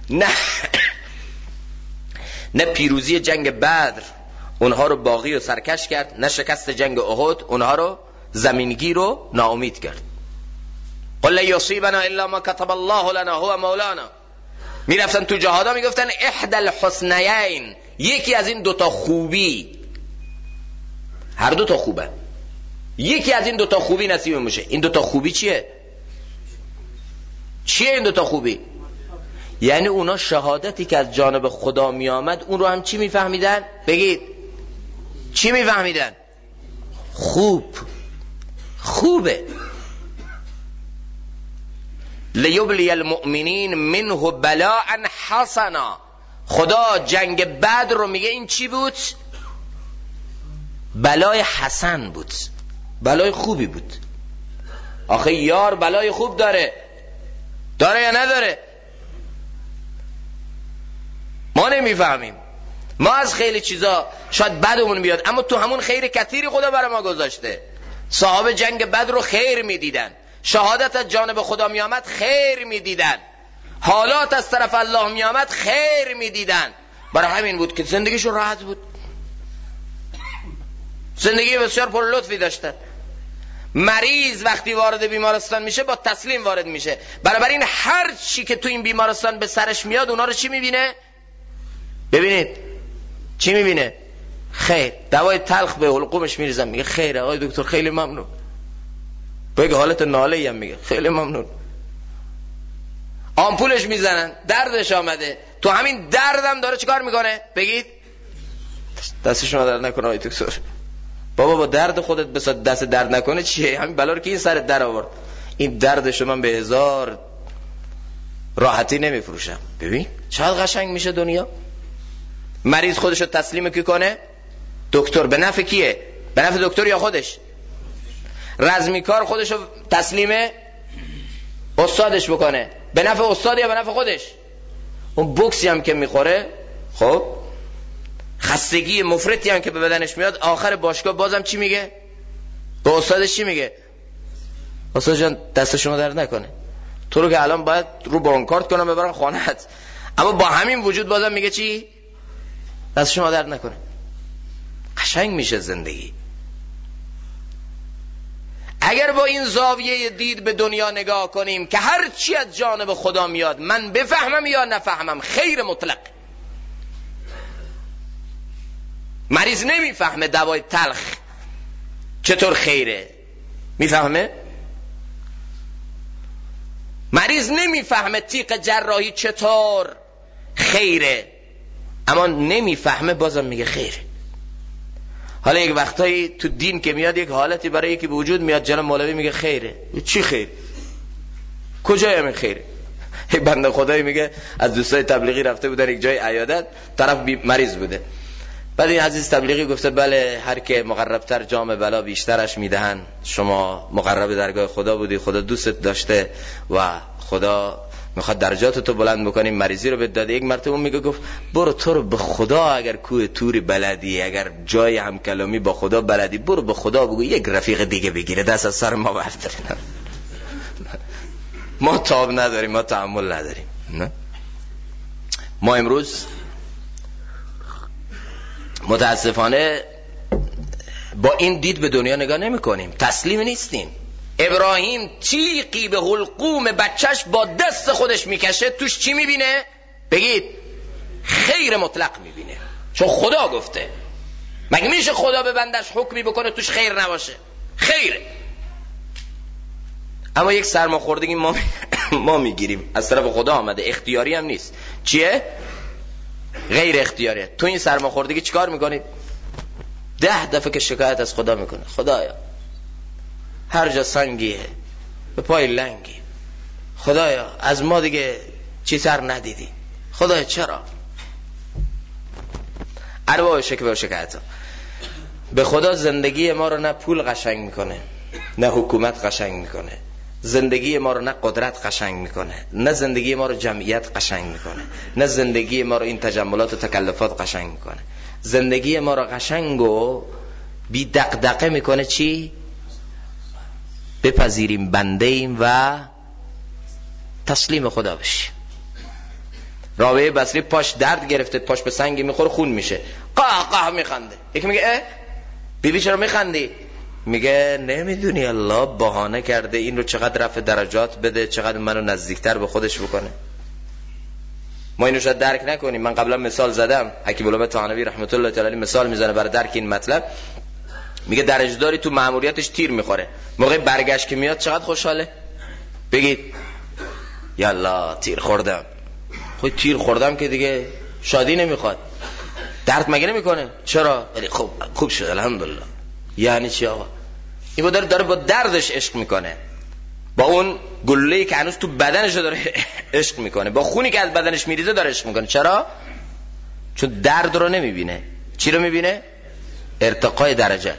نه پیروزی جنگ بدر اونها رو باقی و سرکش کرد، نه شکست جنگ احد اونها رو زمینگیر و ناامید کرد. قل لا یصیبنا الا ما كتب الله لنا هو مولانا. میرفتن تو جهادا میگفتن احدى الحسنیین، یکی از این 2 خوبی، هر 2 خوبه، یکی از این 2 خوبی نصیب میشه. این 2 خوبی چیه؟ این 2 خوبی؟ یعنی اونا شهادتی که از جانب خدا می آمد اون رو هم چی میفهمیدن؟ بگید چی میفهمیدن؟ خوبه. لیبلی المؤمنین منه بلاء حسنا. خدا جنگ بدر رو میگه این چی بود؟ بلای حسن بود، بلای خوبی بود. آخه یار بلای خوب داره یا نداره؟ ما نمیفهمیم. ما از خیلی چیزا شاید بدمون بیاد، اما تو همون خیر کثیری خدا برای ما گذاشته. صحابه جنگ بدر رو خیر میدیدن، شهادت از جانب خدا می آمد خیر میدیدن، حالات از طرف الله می آمد خیر میدیدن. برای همین بود که زندگیشون راحت بود، زندگی بسیار پر لطفی داشتن. مریض وقتی وارد بیمارستان میشه با تسلیم وارد میشه. بنابراین هر چی که تو این بیمارستان به سرش میاد اونا رو چی میبینه؟ ببینید چی میبینه؟ خیر. دوای تلخ به حلقومش میریزن، میگه خیر آقای دکتر خیلی ممنون. بگه حالت ناله‌ای هم میگه خیلی ممنون. آمپولش میزنن، دردش آمده، تو همین دردم داره چیکار میکنه؟ بگید دستشون درد نکنه آقای دکتر. بابا با درد خودت بسا دست درد نکنه چیه؟ همین بلا رو که این سرت در آورد. این دردشو من به 1000 راحتی نمیفروشم. ببین چقدر قشنگ میشه دنیا. مریض خودشو تسلیم کی کنه؟ دکتر. به نفع کیه؟ به نفع دکتر یا خودش؟ رزمیکار خودشو تسلیم استادش بکنه، به نفع استاد یا به نفع خودش؟ اون بوکسی هم که میخوره، خب خستگی مفرطی هم که به بدنش میاد، آخر باشگاه بازم چی میگه؟ به استادش چی میگه؟ استاد جان دست شما درد نکنه، تو رو که الان باید رو بانکارت کنم ببرم خانه‌ات، اما با همین وجود بازم میگه چی؟ دست شما درد نکنه. قشنگ میشه زندگی. اگر با این زاویه دید به دنیا نگاه کنیم که هر چی از جانب خدا میاد من بفهمم یا نفهمم خیر مطلق. مریض نمیفهمه دوای تلخ چطور خیره، میفهمه؟ مریض نمیفهمه تیغ جراحی چطور خیره، اما نمیفهمه بازم میگه خیره. حالا یک وقتایی تو دین که میاد یک حالتی برای یکی به وجود میاد، جناب مولوی میگه خیره. چی خیر؟ کجای همین خیره؟ یک بنده خدایی میگه از دوستای تبلیغی رفته بودن یک جای عیادت، طرف مریض بوده، بعد این عزیز تبلیغی گفته بله هر که مقربتر جام بلا بیشترش میدهن، شما مقرب درگاه خدا بودی، خدا دوستت داشته و خدا میخواد درجات تو بلند بکنیم، مریضی رو بهت داده. یک مرتبه اون میگه گفت برو تو رو به خدا اگر کوه توری بلدی، اگر جای هم کلامی با خدا بلدی، برو به خدا بگو یک رفیق دیگه بگیره دست از سر ما بردارین. ما تاب نداریم، ما تحمل نداریم. نه؟ ما امروز متاسفانه با این دید به دنیا نگاه نمی کنیم، تسلیم نیستیم. ابراهیم تیقی به حلقوم بچهش با دست خودش میکشه، توش چی میبینه؟ بگید خیر مطلق میبینه، چون خدا گفته. مگه میشه خدا به بندش حکمی بکنه توش خیر نباشه؟ خیره. اما یک سرماخوردگی ما میگیریم از طرف خدا آمده، اختیاری هم نیست. چیه؟ غیر اختیاریه. تو این سرماخوردگی چیکار میکنید؟ 10 دفعه که شکایت از خدا میکنه، خدایا هر جا سنگیه به پای لنگی، خدایا از ما دیگه چیزر ندیدی، خدایا چرا؟ ارواح شکوه و شکایت ها. به خدا زندگی ما رو نه پول قشنگ میکنه، نه حکومت قشنگ میکنه، زندگی ما رو نه قدرت قشنگ میکنه، نه زندگی ما رو جمعیت قشنگ میکنه، نه زندگی ما رو این تجملات و تکلفات قشنگ میکنه. زندگی ما رو قشنگ و بی دغدغه میکنه چی؟ بپذیریم بنده ایم و تسلیم خدا بشیم. رابعه بصری پاش درد گرفته، پاش به سنگ میخوره، خون میشه، قاه قاه میخنده. یکی میگه بیبی چرا میخندی؟ میگه نمیدونی الله بهانه کرده این رو چقدر رفع درجات بده، چقدر منو نزدیکتر به خودش بکنه. ما اینو شاید درک نکنیم. من قبلا مثال زدم، حکیم العلماء طحاوی رحمت الله تعالی مثال میزنه برای درک این مطلب. میگه درجه‌داری تو مأموریتش تیر میخوره، موقع برگشت که میاد چقدر خوشحاله. بگید یالا تیر خوردم. خب تیر خوردم که دیگه شادی نمیخواد، درد مگه نمیکنه؟ چرا؟ ولی خوب شد الحمدلله. یعنی چی آقا؟ این داره با دردش عشق میکنه، با اون گلوله‌ای که هنوز تو بدنش داره عشق میکنه، با خونی که از بدنش میریزه داره عشق میکنه. چرا؟ چون درد رو نمیبینه. چی رو میبینه؟ ارتقای درجه،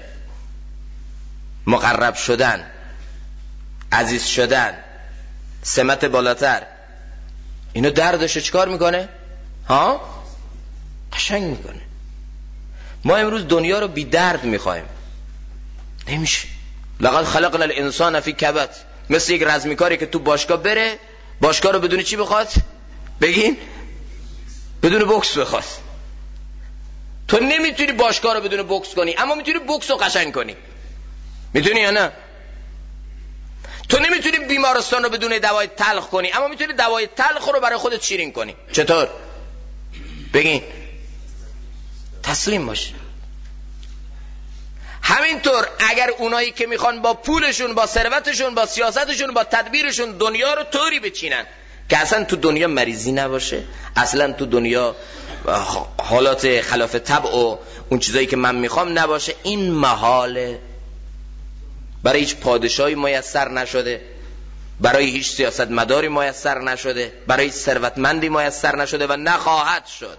مقرب شدن، عزیز شدن، سمت بالاتر. اینو دردش چیکار میکنه؟ ها؟ قشنگ میکنه. ما امروز دنیا رو بی درد میخوایم، نمیشه. لقد خلقنا الانسان فی کبد. مثل یک رزمیکاری که تو باشگاه بره، باشگاه رو بدون چی بخواد؟ بگین بدون بوکس بخواد. تو نمیتونی باشگاه رو بدون بوکس کنی، اما میتونی بوکس رو قشنگ کنی. میتونی یا نه؟ تو نمیتونی بیمارستان رو بدون دوای تلخ کنی، اما میتونی دوای تلخ رو برای خودت شیرین کنی. چطور؟ بگین. تسلیم باش. همینطور اگر اونایی که میخوان با پولشون، با ثروتشون، با سیاستشون، با تدبیرشون دنیا رو طوری بچینن که اصلا تو دنیا مریضی نباشه، اصلا تو دنیا حالات خلاف طبع و اون چیزایی که من میخوام نباشه، این محاله. برای هیچ پادشاهی میسر نشده، برای هیچ سیاستمداری میسر نشده، برای هیچ ثروتمندی میسر نشده و نخواهد شد.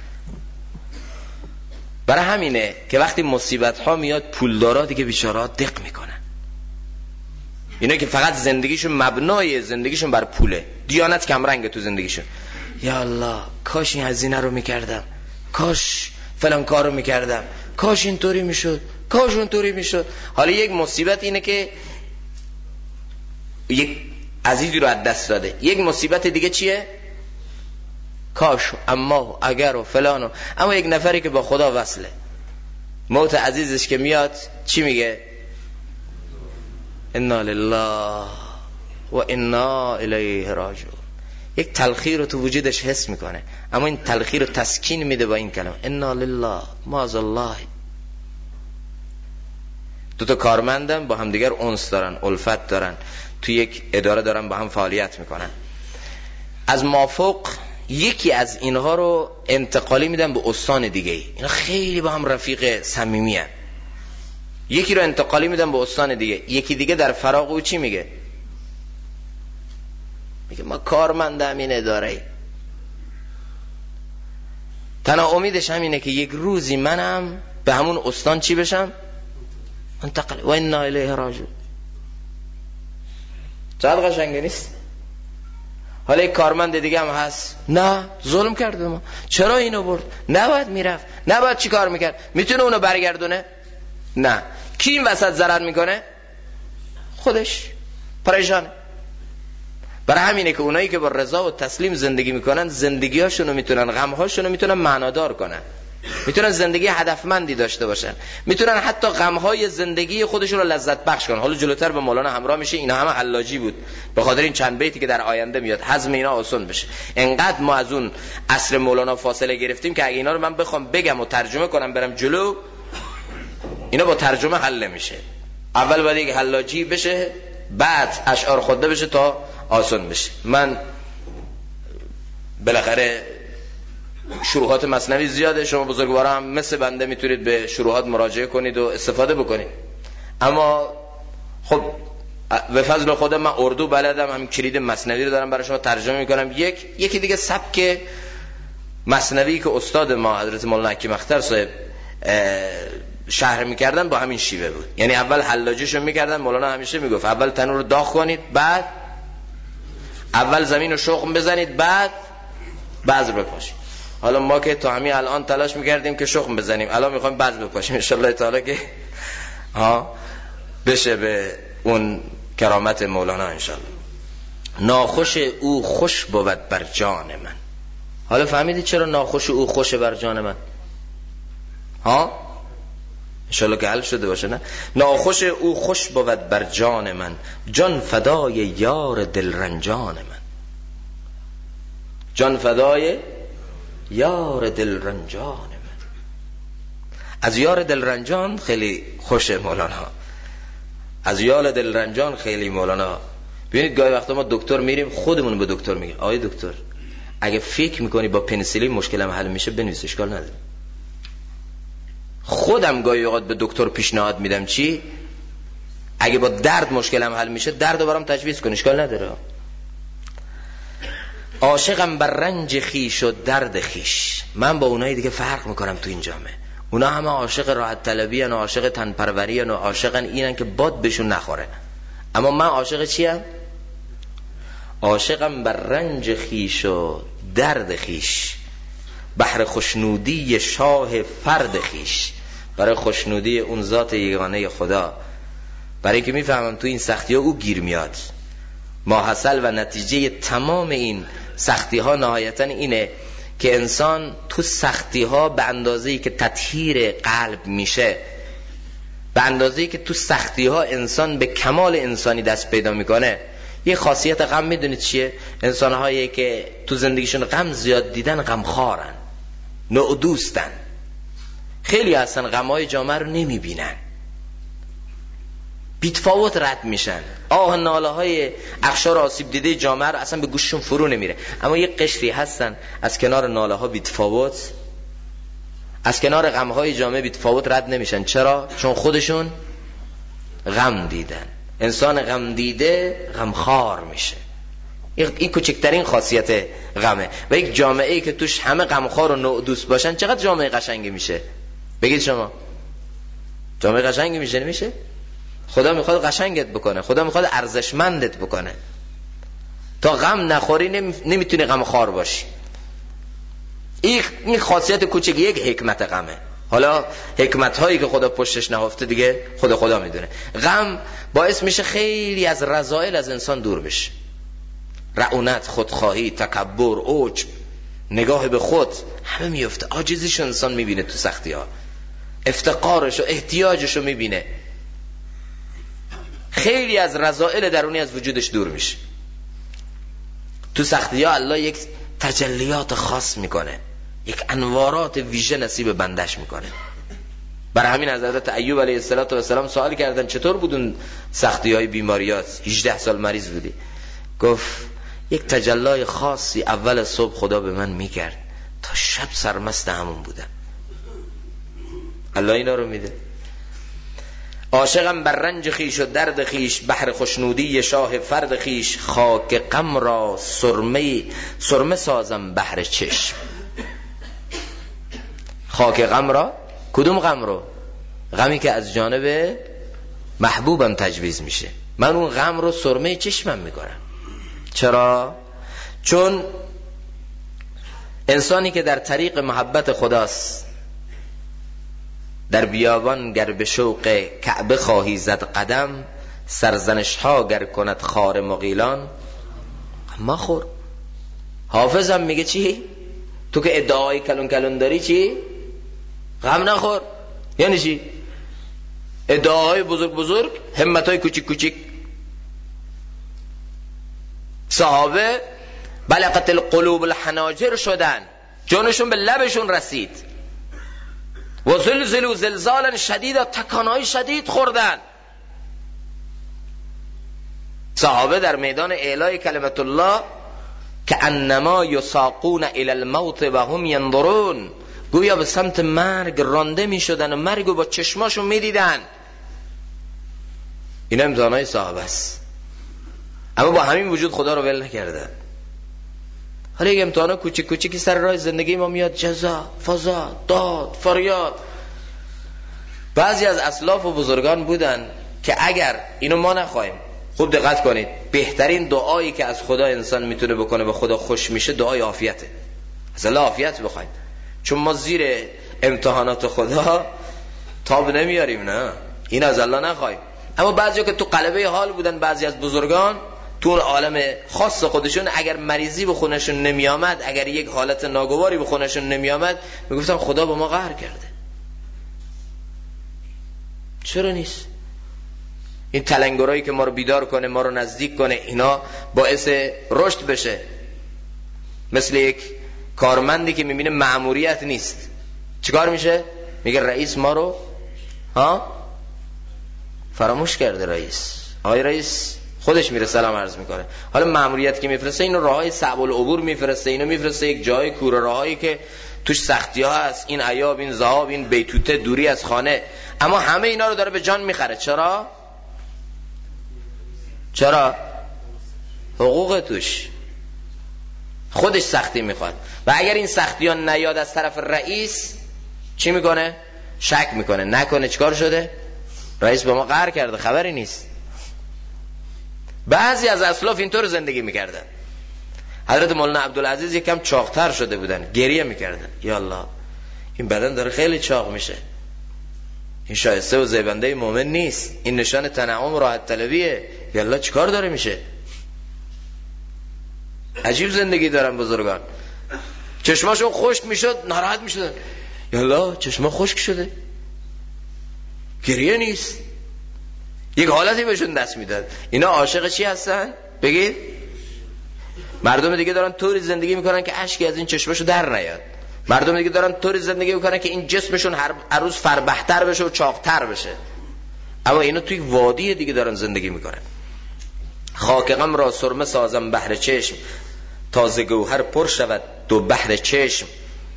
برای همینه که وقتی مصیبت ها میاد پولدارا دیگه بیچاره‌ها دق میکنن. اینا که فقط زندگیشون مبنای زندگیشون بر پوله، دیانت کمرنگه تو زندگیشون. یا الله کاش این هزینه رو میکردم، کاش فلان کارو میکردم، کاش اینطوری میشد، کاش اونطوری میشد. حالا یک مصیبت اینه که یک عزیزی رو از دست داده. یک مصیبت دیگه چیه؟ کاش، اما، اگر و فلان. اما یک نفری که با خدا وصله، موت عزیزش که میاد چی میگه؟ انا لله و انا الیه راجعون. یک تلخی رو تو وجودش حس میکنه، اما این تلخی رو تسکین میده با این کلمه انا لله معاذالله. دو تا کارمندن با هم دیگر انس دارن، الفت دارن، تو یک اداره دارن با هم فعالیت میکنن. از مافوق یکی از اینها رو انتقالی میدن به استان دیگه. اینا خیلی با هم رفیق صمیمی ان. یکی رو انتقالی میدن به استان دیگه. یکی دیگه در فراغ او چی میگه؟ میگه ما کارمندم این اداره، تنها امیدش همینه که یک روزی منم به همون استان چی بشم؟ انتقال. و انا الیه راجعون. چقدر قشنگه نیست؟ حالا یک کارمند دیگه هم هست، نه ظلم کرده ما، چرا اینو برد، نباید میرفت، نباید چی کار میکرد، میتونه اونو برگردونه؟ نه. کی این وسط ضرر میکنه؟ خودش پریشانه. برای همینه که اونایی که با رضا و تسلیم زندگی میکنن، زندگیاشونو میتونن، غمهاشونو میتونن معنادار کنن، میتونن زندگی هدفمندی داشته باشن، میتونن حتی غمهای زندگی خودشون رو لذت بخش کنن. حالا جلوتر به مولانا همراه میشه. اینا همه حلاجی بود، به خاطر این چند بیتی که در آینده میاد هضم اینا آسان بشه. انقدر ما از اون عصر مولانا فاصله گرفتیم که اگه اینا رو من بخوام بگم و ترجمه کنم برم جلو، اینا با ترجمه حل میشه. اول باید یک حلاجی بشه، بعد اشعار خونده بشه تا آسان بشه. من بالاخره شروحات مثنوی زیاده، شما بزرگوارا هم مثل بنده میتونید به شروحات مراجعه کنید و استفاده بکنید. اما خب به فضل خودم من اردو بلدم، همین کلید مثنوی رو دارم برای شما ترجمه میکنم. یکی دیگه سبک مثنوی که استاد ما حضرت مولانا حکیم اختر صاحب شرح میکردن با همین شیوه بود. یعنی اول حلاجیشو میکردن، مولانا همیشه میگفت اول تنور رو داغ کنید، بعد اول زمین رو شخم بزنید، بعد بذر بپاشید. حالا ما که تا همین الان تلاش میکردیم که شخم بزنیم، الان میخوایم بذر بپاشیم، انشالله تعالی که بشه به اون کرامت مولانا انشالله. ناخوش او خوش بود بر جان من. حالا فهمیدید چرا ناخوش او خوش بر جان من؟ انشالله که حل شده باشه. نه، ناخوش او خوش بود بر جان من، جان فدای یار دلرنجان من. جان فدای یار دلرنجان من. از یار دلرنجان خیلی خوشه مولانا، از یار دلرنجان خیلی مولانا. ببینید گاهی وقتا ما دکتر میریم، خودمون به دکتر میگیم آقای دکتر اگه فکر میکنی با پنیسیلین مشکلم حل میشه بنویس، اشکال نداره. خودم گاهی اوقات به دکتر پیشنهاد میدم چی؟ اگه با درد مشکلم حل میشه دردو برام تجویز کن، اشکال نداره. عاشقم بر رنج خیش و درد خیش. من با اونایی دیگه فرق میکنم تو این جامعه. اونا همه عاشق راحت طلبی ان و عاشق تن پروری ان و عاشقن اینن که باد بهشون نخوره. اما من عاشق چیم؟ عاشقم بر رنج خیش و درد خیش، بهر خوشنودی شاه فرد خیش. برای خوشنودی اون ذات یگانه خدا، برای که میفهمم تو این سختی ها او گیر میاد. ماحصل و نتیجه تمام این سختی ها نهایتا اینه که انسان تو سختی ها به اندازه‌ای که تطهیر قلب میشه، به اندازه‌ای که تو سختی ها انسان به کمال انسانی دست پیدا میکنه. یه خاصیت غم میدونید چیه؟ انسان‌هایی که تو زندگیشون غم زیاد دیدن غمخوارن، نودوستن. خیلی هستن غم‌های جامعه رو نمیبینن، بی‌تفاوت رد میشن. آه ناله‌های اقشار آسیب دیده جامعه رو اصلا به گوششون فرو نمیره. اما یه قشری هستن از کنار ناله‌ها بی‌تفاوت، از کنار غم‌های جامعه بی‌تفاوت رد نمیشن. چرا؟ چون خودشون غم دیدن. انسان غم دیده غمخوار میشه. این کوچکترین خاصیت غمه. و یک جامعه‌ای که توش همه غمخوار و نودوست باشن چقدر جامعه قشنگی میشه؟ بگید شما جامعه قشنگی میشه نمیشه؟ خدا میخواد قشنگت بکنه، خدا میخواد ارزشمندت بکنه. تا غم نخوری نمیتونی غمخوار باشی. این خاصیت کوچکی یک حکمت غمه. حالا حکمت هایی که خدا پشتش نهفته دیگه خدا میدونه. غم باعث میشه خیلی از رذائل از انسان دور بشه. رعونت، خودخواهی، تکبر، عجب، نگاه به خود، همه میفته. عاجزیشو انسان میبینه تو سختی ها، افتقارشو، احتیاجشو میبینه. خیلی از رذائل درونی از وجودش دور میشه. تو سختی ها الله یک تجلیات خاص میکنه، یک انوارات ویژه نصیب بندش میکنه. برای همین از حضرت ایوب علیه السلام سوال کردن چطور بود اون سختی های بیماریات؟ 18 سال مریض بودی. گفت یک تجلای خاصی اول صبح خدا به من میکرد، تا شب سرمست همون بودم. الله اینا رو میده. عاشقم بر رنج خیش و درد خیش، بهر خوشنودی شاه فرد خیش، خاک غم را سرمه سازم بهر چشم. خاک غم را، کدوم غم رو؟ غمی که از جانب محبوبم تجویز میشه. من اون غم رو سرمه چشمم میکنم. چرا؟ چون انسانی که در طریق محبت خداست، در بیابان گر به شوق کعبه خواهی زد قدم، سرزنش ها گر کند خار مغیلان ما خور. حافظم میگه چی؟ تو که ادعای کلون کلون داری چی؟ غم نخور. یعنی چی؟ ادعاهای بزرگ بزرگ، همتهای کوچیک کوچیک. صحابه بلغت القلوب الحناجر شدن، جانشون به لبشون رسید. و زلزلوا زلزالا شدیدا، تکانهای شدید خوردن. صحابه در میدان اعلای کلمت الله که انما یساقون الی الموت و هم ینظرون، گویا به سمت مرگ رانده می شدن و مرگ رو با چشماشون می دیدن. این امتحانای صحابه است. اما با همین وجود خدا رو ول نکردن. حالا یک امتحانا کوچیک کوچیکی سر راه زندگی ما میاد، جزا، فضا، داد، فریاد. بعضی از اسلاف و بزرگان بودن که اگر اینو ما نخواهیم، خوب دقت کنید، بهترین دعایی که از خدا انسان میتونه بکنه به خدا خوش میشه دعای عافیته. از الله عافیت بخوایم، چون ما زیر امتحانات خدا تاب نمیاریم، نه این از الله نخواهیم. اما بعضیا که تو قلبه حال بودن، بعضی از بزرگان تو اون عالم خاص خودشون، اگر مریضی به خونشون نمی آمد، اگر یک حالت ناگواری به خونشون نمی آمد، میگفتن خدا با ما قهر کرده. چرا نیست؟ این تلنگرایی که ما رو بیدار کنه، ما رو نزدیک کنه، اینا باعث رشد بشه. مثل یک کارمندی که میبینه مأموریت نیست، چیکار میشه؟ میگه رئیس ما رو فراموش کرده. رئیس، آقای رئیس خودش میره سلام عرض میکنه. حالا مأموریت که میفرسته اینو راههای صعب العبور میفرسته، اینو میفرسته یک جای کوره راهایی که توش سختی ها هست، این عیاب، این ذهاب، این بیتوته، دوری از خانه، اما همه اینا رو داره به جان میخره. چرا؟ حقوق توش، خودش سختی میخواد. و اگر این سختی ها نیاد از طرف رئیس، چی میکنه؟ شک میکنه، نکنه چیکار شده؟ رئیس با ما قهر کرده، خبری نیست. بعضی از اسلاف اینطور زندگی میکردن. حضرت مولانا عبدالعزیز یکم چاقتر شده بودن، گریه میکردن، یا الله این بدن داره خیلی چاق میشه، این شایسته و زیبنده مومن نیست، این نشان تنعم و راحت طلبیه، یا الله چیکار داره میشه؟ عجیب زندگی دارن بزرگان. چشماشون خشک میشد، ناراحت میشدن، یا الله چشما خشک شده، گریه نیست. یک حالتی بهشون دست میداد. اینا عاشق چی هستن؟ بگید. مردم دیگه دارن طوری زندگی میکنن که اشکی از این چشمشو در نیاد. مردم دیگه دارن طوری زندگی میکنن که این جسمشون هر روز فربهتر بشه و چاقتر بشه. اما اینا توی وادی دیگه دارن زندگی میکنن. خاک غم را سرمه سازم بحر چشم، تازه گوهر پر شود دو بحر چشم.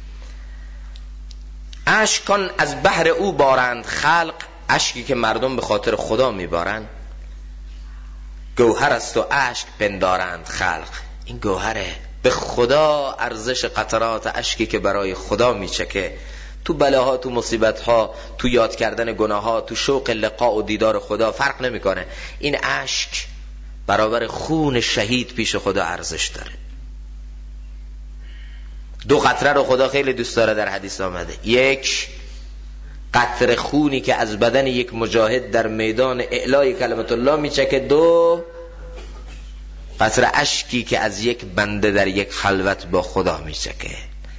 اشک کن از بحر او بارند خلق، اشکی که مردم به خاطر خدا میبارند. گوهر است و اشک پندارند خلق، این گوهره، به خدا ارزش قطرات اشکی که برای خدا میچکه. تو بلاها، تو مصیبتها، تو یاد کردن گناهها، تو شوق لقاء و دیدار خدا فرق نمیکنه. این اشک برابر خون شهید پیش خدا ارزش داره. دو قطره رو خدا خیلی دوست داره، در حدیث آمده. یک قطره خونی که از بدن یک مجاهد در میدان اعلای کلمت الله میچکه، دو قطره اشکی که از یک بنده در یک خلوت با خدا میچکه.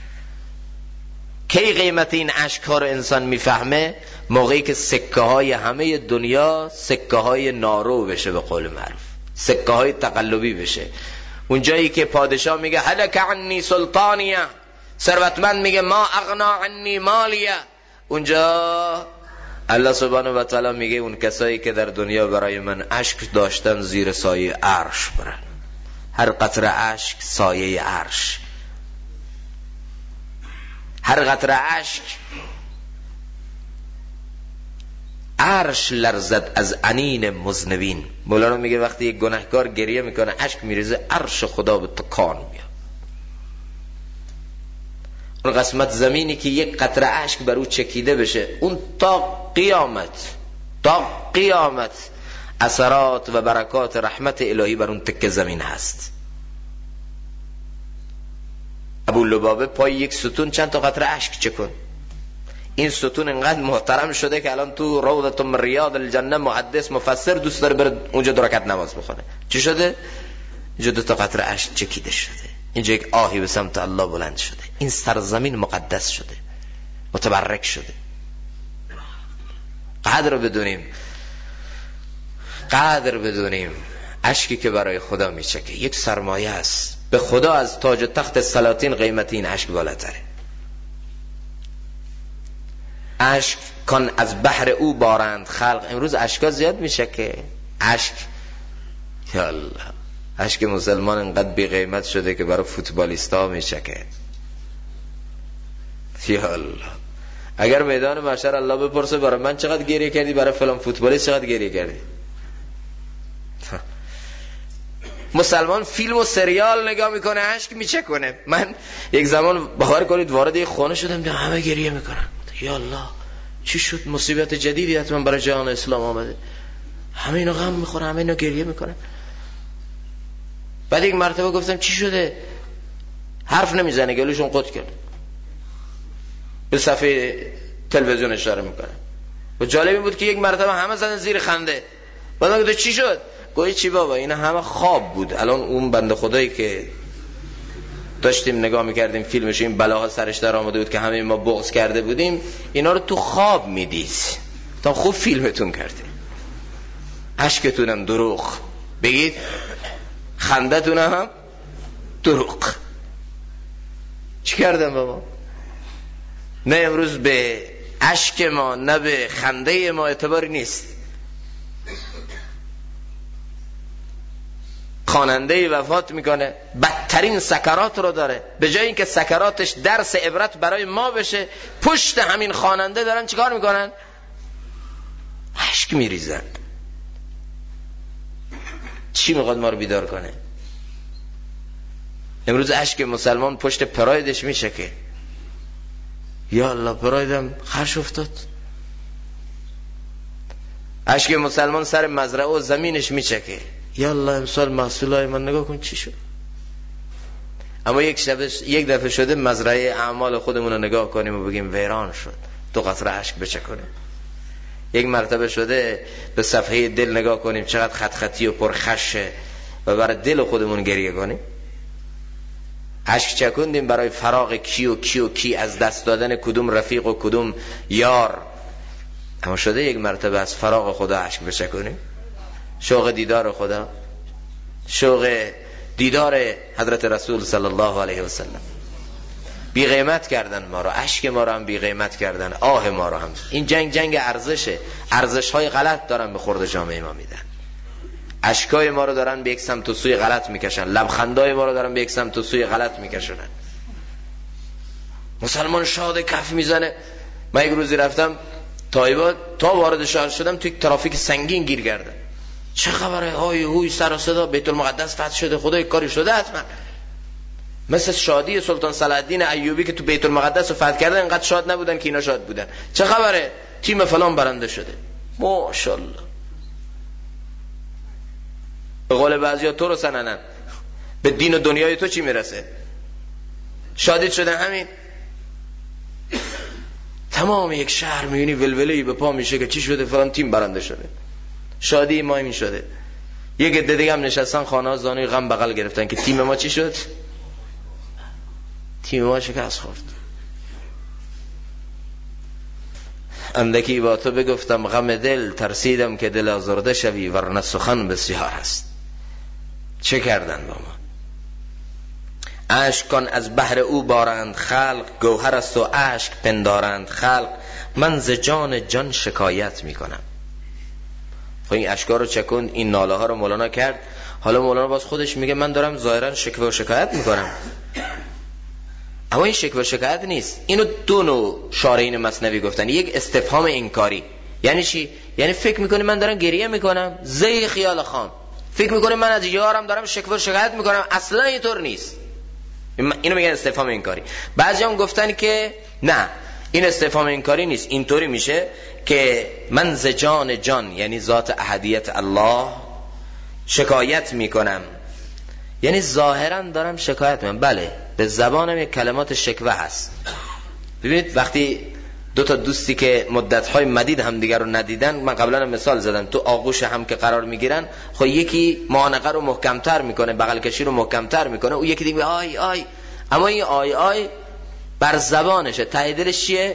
کی قیمت این اشک ها رو انسان میفهمه؟ موقعی که سکه های همه دنیا سکه های نارو بشه، به قول معروف سکه های تقلبی بشه. اون جایی که پادشاه میگه هلک عنی سلطانیه، ثروتمند میگه ما اغنا عنی مالیه، اونجا الله سبحانه و تعالی میگه اون کسایی که در دنیا برای من اشک داشتن زیر سایه عرش برن. هر قطره اشک سایه عرش، هر قطره اشک عرش لرزد از عنین مذنبین. مولانا میگه وقتی یک گناهکار گریه میکنه اشک میریزه، عرش خدا به تکان میاد. اون قسمت زمینی که یک قطره اشک بر او چکیده بشه، اون تا قیامت اثرات و برکات رحمت الهی بر اون تکه زمین هست. ابو لبابه پای یک ستون چند تا قطره اشک چکن. این ستون انقدر محترم شده که الان تو روضة من ریاض الجنه محدث مفسر دوست داره بره اونجا 2 رکعت نماز بخونه. چی شده؟ اینجا 2 تا قطره اشک چکیده شده، اینجا یک آهی به سمت الله بلند شده، این سرزمین مقدس شده، متبرک شده. قدر بدونیم اشکی که برای خدا میچکه یک سرمایه است. به خدا از تاج و تخت سلاطین قیمت این اشک بالاتره. اشک کن از بحر او بارند خلق. امروز اشکا زیاد میچکه. اشک، یا الله، اشک مسلمان انقدر بی قیمت شده که برای فوتبالیستا میچکه. یا الله، اگر میدان محشر الله بپرسه برای من چقدر گریه کردی، برای فلان فوتبالیست چقدر گریه کردی. مسلمان فیلم و سریال نگاه میکنه اشک میچکونه. من یک زمان باور کنید وارد یک خانه شدم دیدم همه گریه میکنن. یا الله چی شد؟ مصیبت جدیدی حتما برای جهان اسلام آمده. همه اینا غم میخوره، همه اینا گریه میکنن. بعد یک مرتبه گفتم چی شده؟ حرف نمیزنه، گلوشون قط کرد، به صفحه تلویزیون اشاره میکنه. و جالب این بود که یک مرتبه همه زدن زیر خنده. بعد گفتم چی شد؟ گویی چی بابا، اینا همه خواب بود. الان اون بنده خدایی که داشتیم نگاه میکردیم فیلمش، این بلاها سرش در آمده بود که همه ما بغض کرده بودیم، اینا رو تو خواب میدید تا خوب فیلمتون کرده. اشکتونم دروغ بگید، خندتونم هم دروغ. چی کردم بابا؟ نه امروز به اشک ما نه به خنده ما اعتباری نیست. خواننده وفات میکنه، بدترین سکرات رو داره، به جای اینکه سکراتش درس عبرت برای ما بشه، پشت همین خواننده دارن چیکار میکنن؟ اشک میریزن. چی میخواد ما رو بیدار کنه؟ امروز اشک مسلمان پشت پرایدش میشه که یا الله پرایدم خرش افتاد. اشک مسلمان سر مزرعه و زمینش میشه که یا الله امسال محصولای من نگاه کن چی شد. اما یک دفعه شده مزرعه اعمال خودمون رو نگاه کنیم و بگیم ویران شد، دو قطره اشک بچکونیم. یک مرتبه شده به صفحه دل نگاه کنیم چقدر خط خطی و پرخشه و برای دل خودمون گریه کنیم. اشک چکوندیم برای فراق کی و کی و کی، از دست دادن کدوم رفیق و کدوم یار. اما شده یک مرتبه از فراق خدا اشک بچکونیم، شوق دیدار خدا، شوق دیدار حضرت رسول صلی الله علیه و سلم. بی قیمت کردن ما رو، اشک ما رو هم بی قیمت کردن، آه ما رو هم. این جنگ ارزشه، ارزش های غلط دارن به خورد جامعه ما میدن. اشکای ما رو دارن به یک سمت و سوی غلط میکشن، لبخندای ما رو دارن به یک سمت و سوی غلط میکشونن. مسلمان شاد کف میزنه. من یک روزی رفتم تایبات، تا وارد شهر شدم توی ترافیک سنگین گیر کردم. چه خبره؟ های هوی سر و صدا، بیت المقدس فتح شده، خدا یک کاری شده حتما. مثل شادی سلطان صلاح الدین ایوبی که تو بیت المقدس رو فتح کردن، اینقدر شاد نبودن که اینا شاد بودن. چه خبره؟ تیم فلان برنده شده. ماشاءالله. به قول بعضیا تو رو سننن، به دین و دنیای تو چی میرسه؟ شادیت شده همین. تمام یک شهر میونی ولوله‌ای به پا میشه که چی شده؟ فلان تیم برنده شده. شادی ما این شده. یک عده دیگه هم نشستن خانه ها زانوی غم بغل گرفتن که تیم ما چی شد؟ تیم ما شکست خورد. اندکی با تو بگفتم غم دل، ترسیدم که دل آزرده شوی، ورنه سخن بسیار است. چه کردن با ما؟ اشک کن از بحر او بارند خلق، گوهر است و اشک پندارند خلق. من ز جان جان شکایت میکنم. خب این اشکا رو چکند، این ناله ها رو مولانا کرد. حالا مولانا باز خودش میگه من دارم ظاهرا شکوه و شکایت میکنم، اما این شکوه و شکایت نیست. اینو دو نوع شارحین مثنوی گفتن. یک استفهام انکاری. یعنی چی؟ یعنی فکر میکنی من دارم گریه میکنم، زی خیال خام، فکر میکنی من از یارم دارم شکوه و شکایت میکنم، اصلا اینطور نیست. اینو میگن استفهام انکاری. بعضی هم گفتن که نه، این استفهام انکاری نیست، اینطوری میشه که من ز جان جان، یعنی ذات احدیت الله، شکایت میکنم. یعنی ظاهرا دارم شکایت میکنم. بله، به زبانم یک کلمات شکوه هست. ببینید وقتی دو تا دوستی که مدت‌های مدید هم دیگر رو ندیدن، من قبلا مثال زدم، تو آغوش هم که قرار میگیرن، خب یکی معانقه رو محکمتر میکنه، بغل کشی رو محکمتر میکنه، او یکی دیگه آی آی. اما این آی آی بر زبانشه، ته دلش چیه؟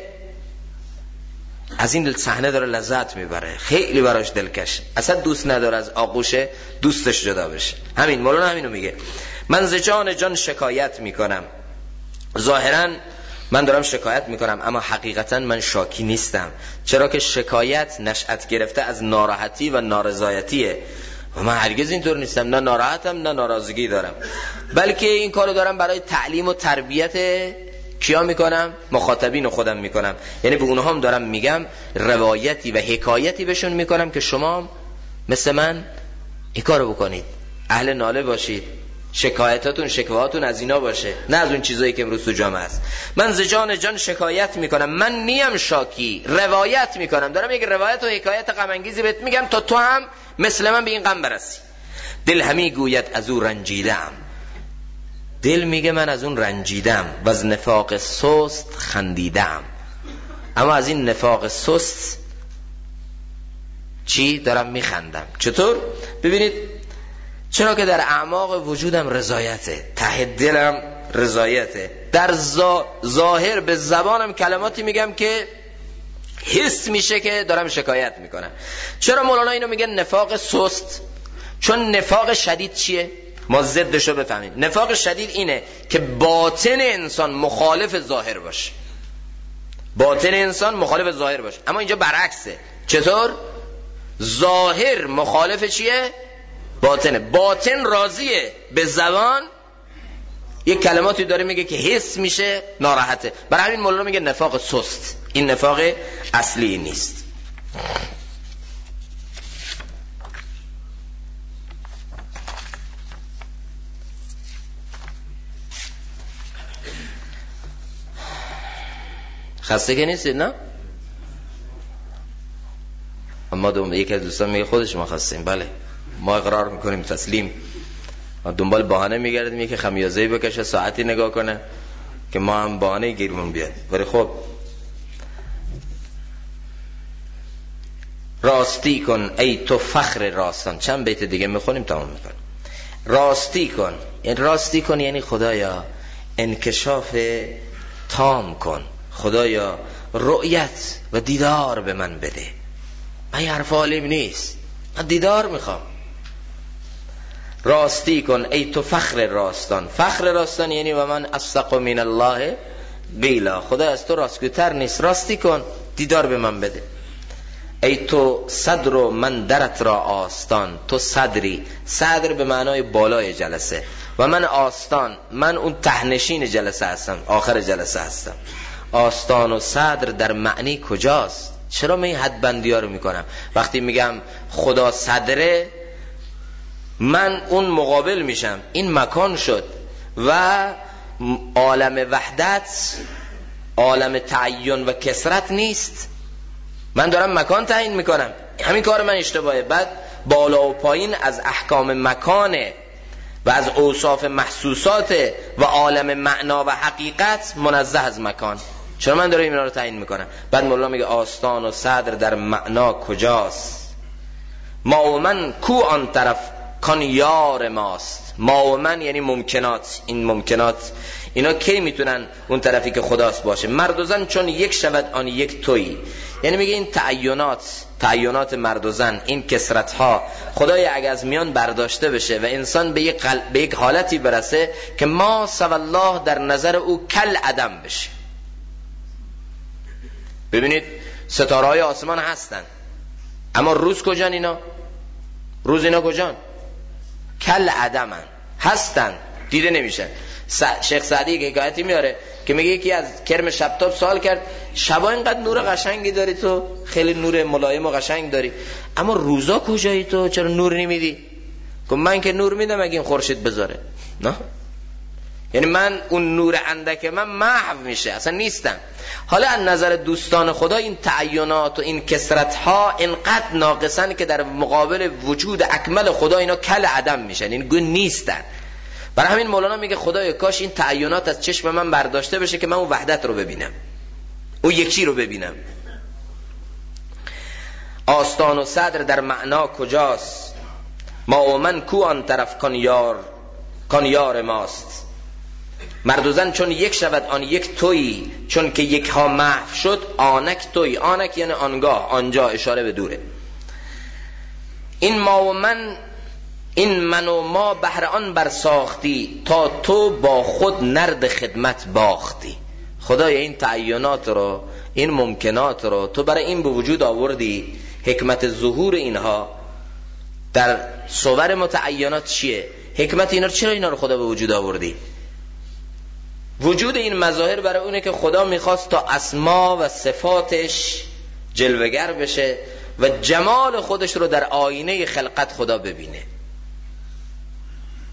از این صحنه داره لذت میبره، خیلی براش دلکش، اصلا دوست نداره از آغوش دوستش جدا بشه. همین مولانا همینو میگه، من ز جان جان شکایت میکنم. ظاهرا من دارم شکایت میکنم، اما حقیقتا من شاکی نیستم، چرا که شکایت نشأت گرفته از ناراحتی و نارضایتیه و من هرگز اینطور نیستم، نه ناراحتم نه ناراضگی دارم، بلکه این کارو دارم برای تعلیم و تربیت کیا میکنم؟ مخاطبین خودم میکنم. یعنی به اونها هم دارم میگم، روایتی و حکایتی بهشون میکنم که شما مثل من این کارو بکنید، اهل ناله باشید، شکایتاتون شکواتون از اینا باشه، نه از اون چیزایی که امروز تو جامعه است. من ز جان جان شکایت میکنم، من نیم شاکی، روایت میکنم، دارم یک روایت و حکایت غم انگیزی بهت میگم تا تو هم مثل من به این غم برسی. دل همی گوید از او رنجیدم، دل میگه من از اون رنجیدم، و از نفاق سست خندیدم. اما از این نفاق سست چی؟ دارم میخندم. چطور؟ ببینید، چرا که در اعماق وجودم رضایته، ته دلم رضایته، در ظاهر به زبانم کلماتی میگم که حس میشه که دارم شکایت میکنم. چرا مولانا اینو میگه نفاق سست؟ چون نفاق شدید چیه؟ ما ضدشو بفهمیم. نفاق شدید اینه که باطن انسان مخالف ظاهر باشه، باطن انسان مخالف ظاهر باشه. اما اینجا برعکسه. چطور؟ ظاهر مخالف چیه؟ باطنه. باطن راضیه، به زبان یک کلماتی داره میگه که حس میشه ناراحته. برای همین مولانا میگه نفاق سست. این نفاق اصلی نیست. خسته که نیستید نه؟ اما یکی از دوستان میگه خودش ما خستیم. بله، ما اقرار میکنیم، تسلیم. ما دنبال بهانه میگردیم، یکی خمیازه‌ای بکشه، ساعتی نگاه کنه که ما هم بهانه گیرمون بیاد. ولی خب راستی کن ای تو فخر راستان. چند بیت دیگه میخونیم تمام میکنیم. راستی کن، یعنی راستی کن یعنی خدایا انکشاف تام کن، خدایا رؤیت و دیدار به من بده. من یه حرف عالم نیست، من دیدار میخوام. راستی کن ای تو فخر راستان. فخر راستان یعنی و من اصدق من الله قیلا، خدا از تو راستگوتر نیست، راستی کن، دیدار به من بده. ای تو صدر و من درت را آستان. تو صدری، صدر به معنای بالای جلسه، و من آستان، من اون تهنشین جلسه هستم، آخر جلسه هستم. آستان و صدر در معنی کجاست؟ چرا من این حدبندی ها رو میکنم؟ وقتی میگم خدا صدره، من اون مقابل میشم، این مکان شد. و عالم وحدت عالم تعین و کثرت نیست، من دارم مکان تعیین میکنم. همین کار من اشتباهه. بعد بالا و پایین از احکام مکانه و از اوصاف محسوسات و عالم معنا و حقیقت منزه از مکان. چرا من دارم اینا رو تعیین میکنم؟ بعد مولانا میگه آستان و صدر در معنا کجاست؟ ما و من کو آن طرف کان یار ماست. ما و من یعنی ممکنات. این ممکنات اینا کی میتونن اون طرفی که خداست باشه؟ مرد و زن چون یک شود آن یک تویی. یعنی میگه این تعینات مرد و زن، این کثرت ها، خدای اگه از میان برداشته بشه و انسان به یک حالتی برسه که ما سوى الله در نظر او کل عدم بشه. ببینید ستاره های آسمان هستن، اما روز کجان اینا؟ روز اینا کجان؟ کل عدمن، هستن دیده نمیشن. شیخ سعدی که حکایتی میاره که میگه یکی از کرم شبتاب سوال کرد شبا اینقدر نور قشنگی داری تو، خیلی نور ملایم و قشنگ داری، اما روزا کجایی تو، چرا نور نمیدی؟ گفت من که نور میدم اگه این خورشید بذاره. نه، یعنی من اون نور اندک من محو میشه، اصلا نیستم. حالا از نظر دوستان خدا این تعینات و این کثرت ها اینقدر ناقصن که در مقابل وجود اکمل خدا اینا کل عدم میشن، این گون نیستن. برای همین مولانا میگه خدایا کاش این تعینات از چشم من برداشته بشه که من اون وحدت رو ببینم، اون یکی رو ببینم. آستان و صدر در معنا کجاست؟ ما و من کو آن طرف کان یار ماست. مرد و زن چون یک شود آن یک تویی، چون که یک ها محو شد آنک تویی. آنک یعنی آنگاه، آنجا اشاره به دوره. این ما و من، این من و ما بهر آن برساختی، تا تو با خود نرد خدمت باختی. خدای این تعینات رو، این ممکنات رو تو برای این به وجود آوردی. حکمت ظهور اینها در صور متعینات چیه؟ حکمت اینا رو، چرا اینا رو خدا به وجود آوردی؟ وجود این مظاهر برای اونه که خدا میخواست تا اسما و صفاتش جلوگر بشه و جمال خودش رو در آینه خلقت خدا ببینه.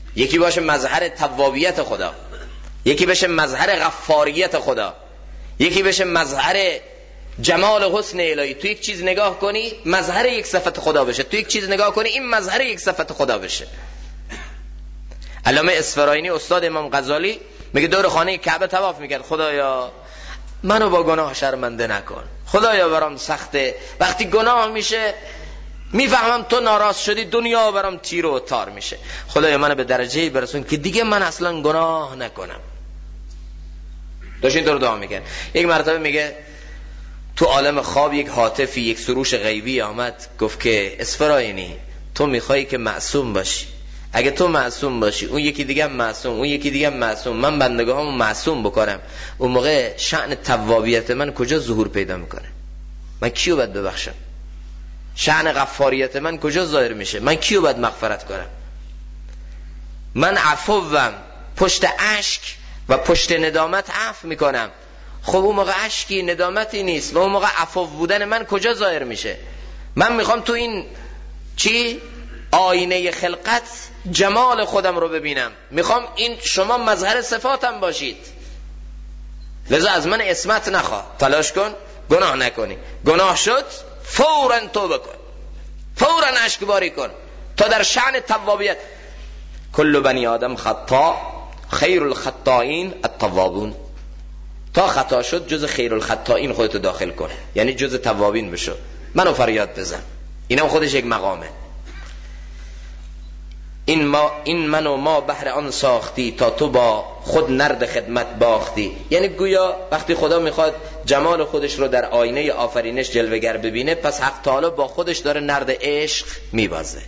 یکی باشه مظهر توابیت خدا، یکی بشه مظهر غفاریت خدا، یکی بشه مظهر جمال و حسن الهی. تو یک چیز نگاه کنی مظهر یک صفت خدا بشه، تو یک چیز نگاه کنی این مظهر یک صفت خدا بشه. علامه اصفراینی استاد امام غزالی میگه دور خانه کعبه طواف میکرد، خدایا منو با گناه شرمنده نکن، خدایا برام سخته، وقتی گناه میشه میفهمم تو ناراض شدی، دنیا برام تیر و تار میشه، خدایا منو به درجه‌ای برسون که دیگه من اصلا گناه نکنم. داشت اینطور دعا میکرد. یک مرتبه میگه تو عالم خواب یک هاتفی، یک سروش غیبی آمد، گفت که اصفراینی تو میخوای که معصوم باشی، اگه تو معصوم باشی اون یکی دیگه هم معصوم، اون یکی دیگه هم معصوم، من بندگاهامو معصوم بکنم، اون موقع شأن توابیت من کجا ظهور پیدا میکنه؟ من کیو باید ببخشم؟ شأن غفاریت من کجا ظاهر میشه؟ من کیو باید مغفرت کنم؟ من عفوم، پشت اشک و پشت ندامت عفو میکنم. خب اون موقع اشکی ندامتی نیست و اون موقع عفو بودن من کجا ظاهر میشه؟ من میخوام تو این چی؟ آینه خلقت جمال خودم رو ببینم، میخوام این شما مظهر صفاتم باشید، لذا از من عصمت نخواه، تلاش کن گناه نکنی، گناه شد فوراً توبه کن، فوراً اشکباری کن تا در شأن توابیت. کل بنی آدم خطا، خیر الخطائین التوابون. تا خطا شد جز خیر الخطائین خودتو داخل کن، یعنی جز توابین بشو، منو فریاد بزن. اینم خودش یک مقامه. این منو ما بهر آن ساختی، تا تو با خود نرد خدمت باختی. یعنی گویا وقتی خدا میخواد جمال خودش رو در آینه آفرینش جلوه‌گر ببینه، پس حق تعالی با خودش داره نرد عشق میبازه.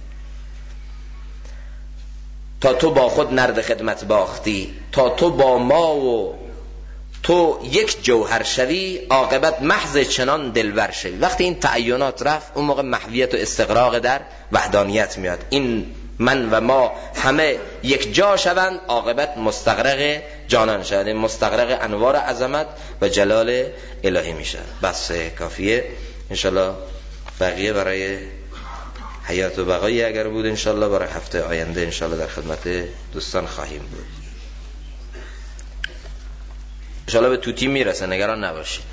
تا تو با خود نرد خدمت باختی، تا تو با ما و تو یک جوهر شوی، عاقبت محض چنان دلبر شوی. وقتی این تعینات رفت اون موقع محویت و استقراق در وحدانیت میاد. این من و ما همه یک جا شوند، عاقبت مستغرق جانان شوند، مستغرق انوار عظمت و جلال الهی میشه. بس کافیه. انشالله بقیه برای حیات و بقایی اگر بود انشالله برای هفته آینده انشالله در خدمت دوستان خواهیم بود. انشالله به توتی میرسه، نگران نباشید.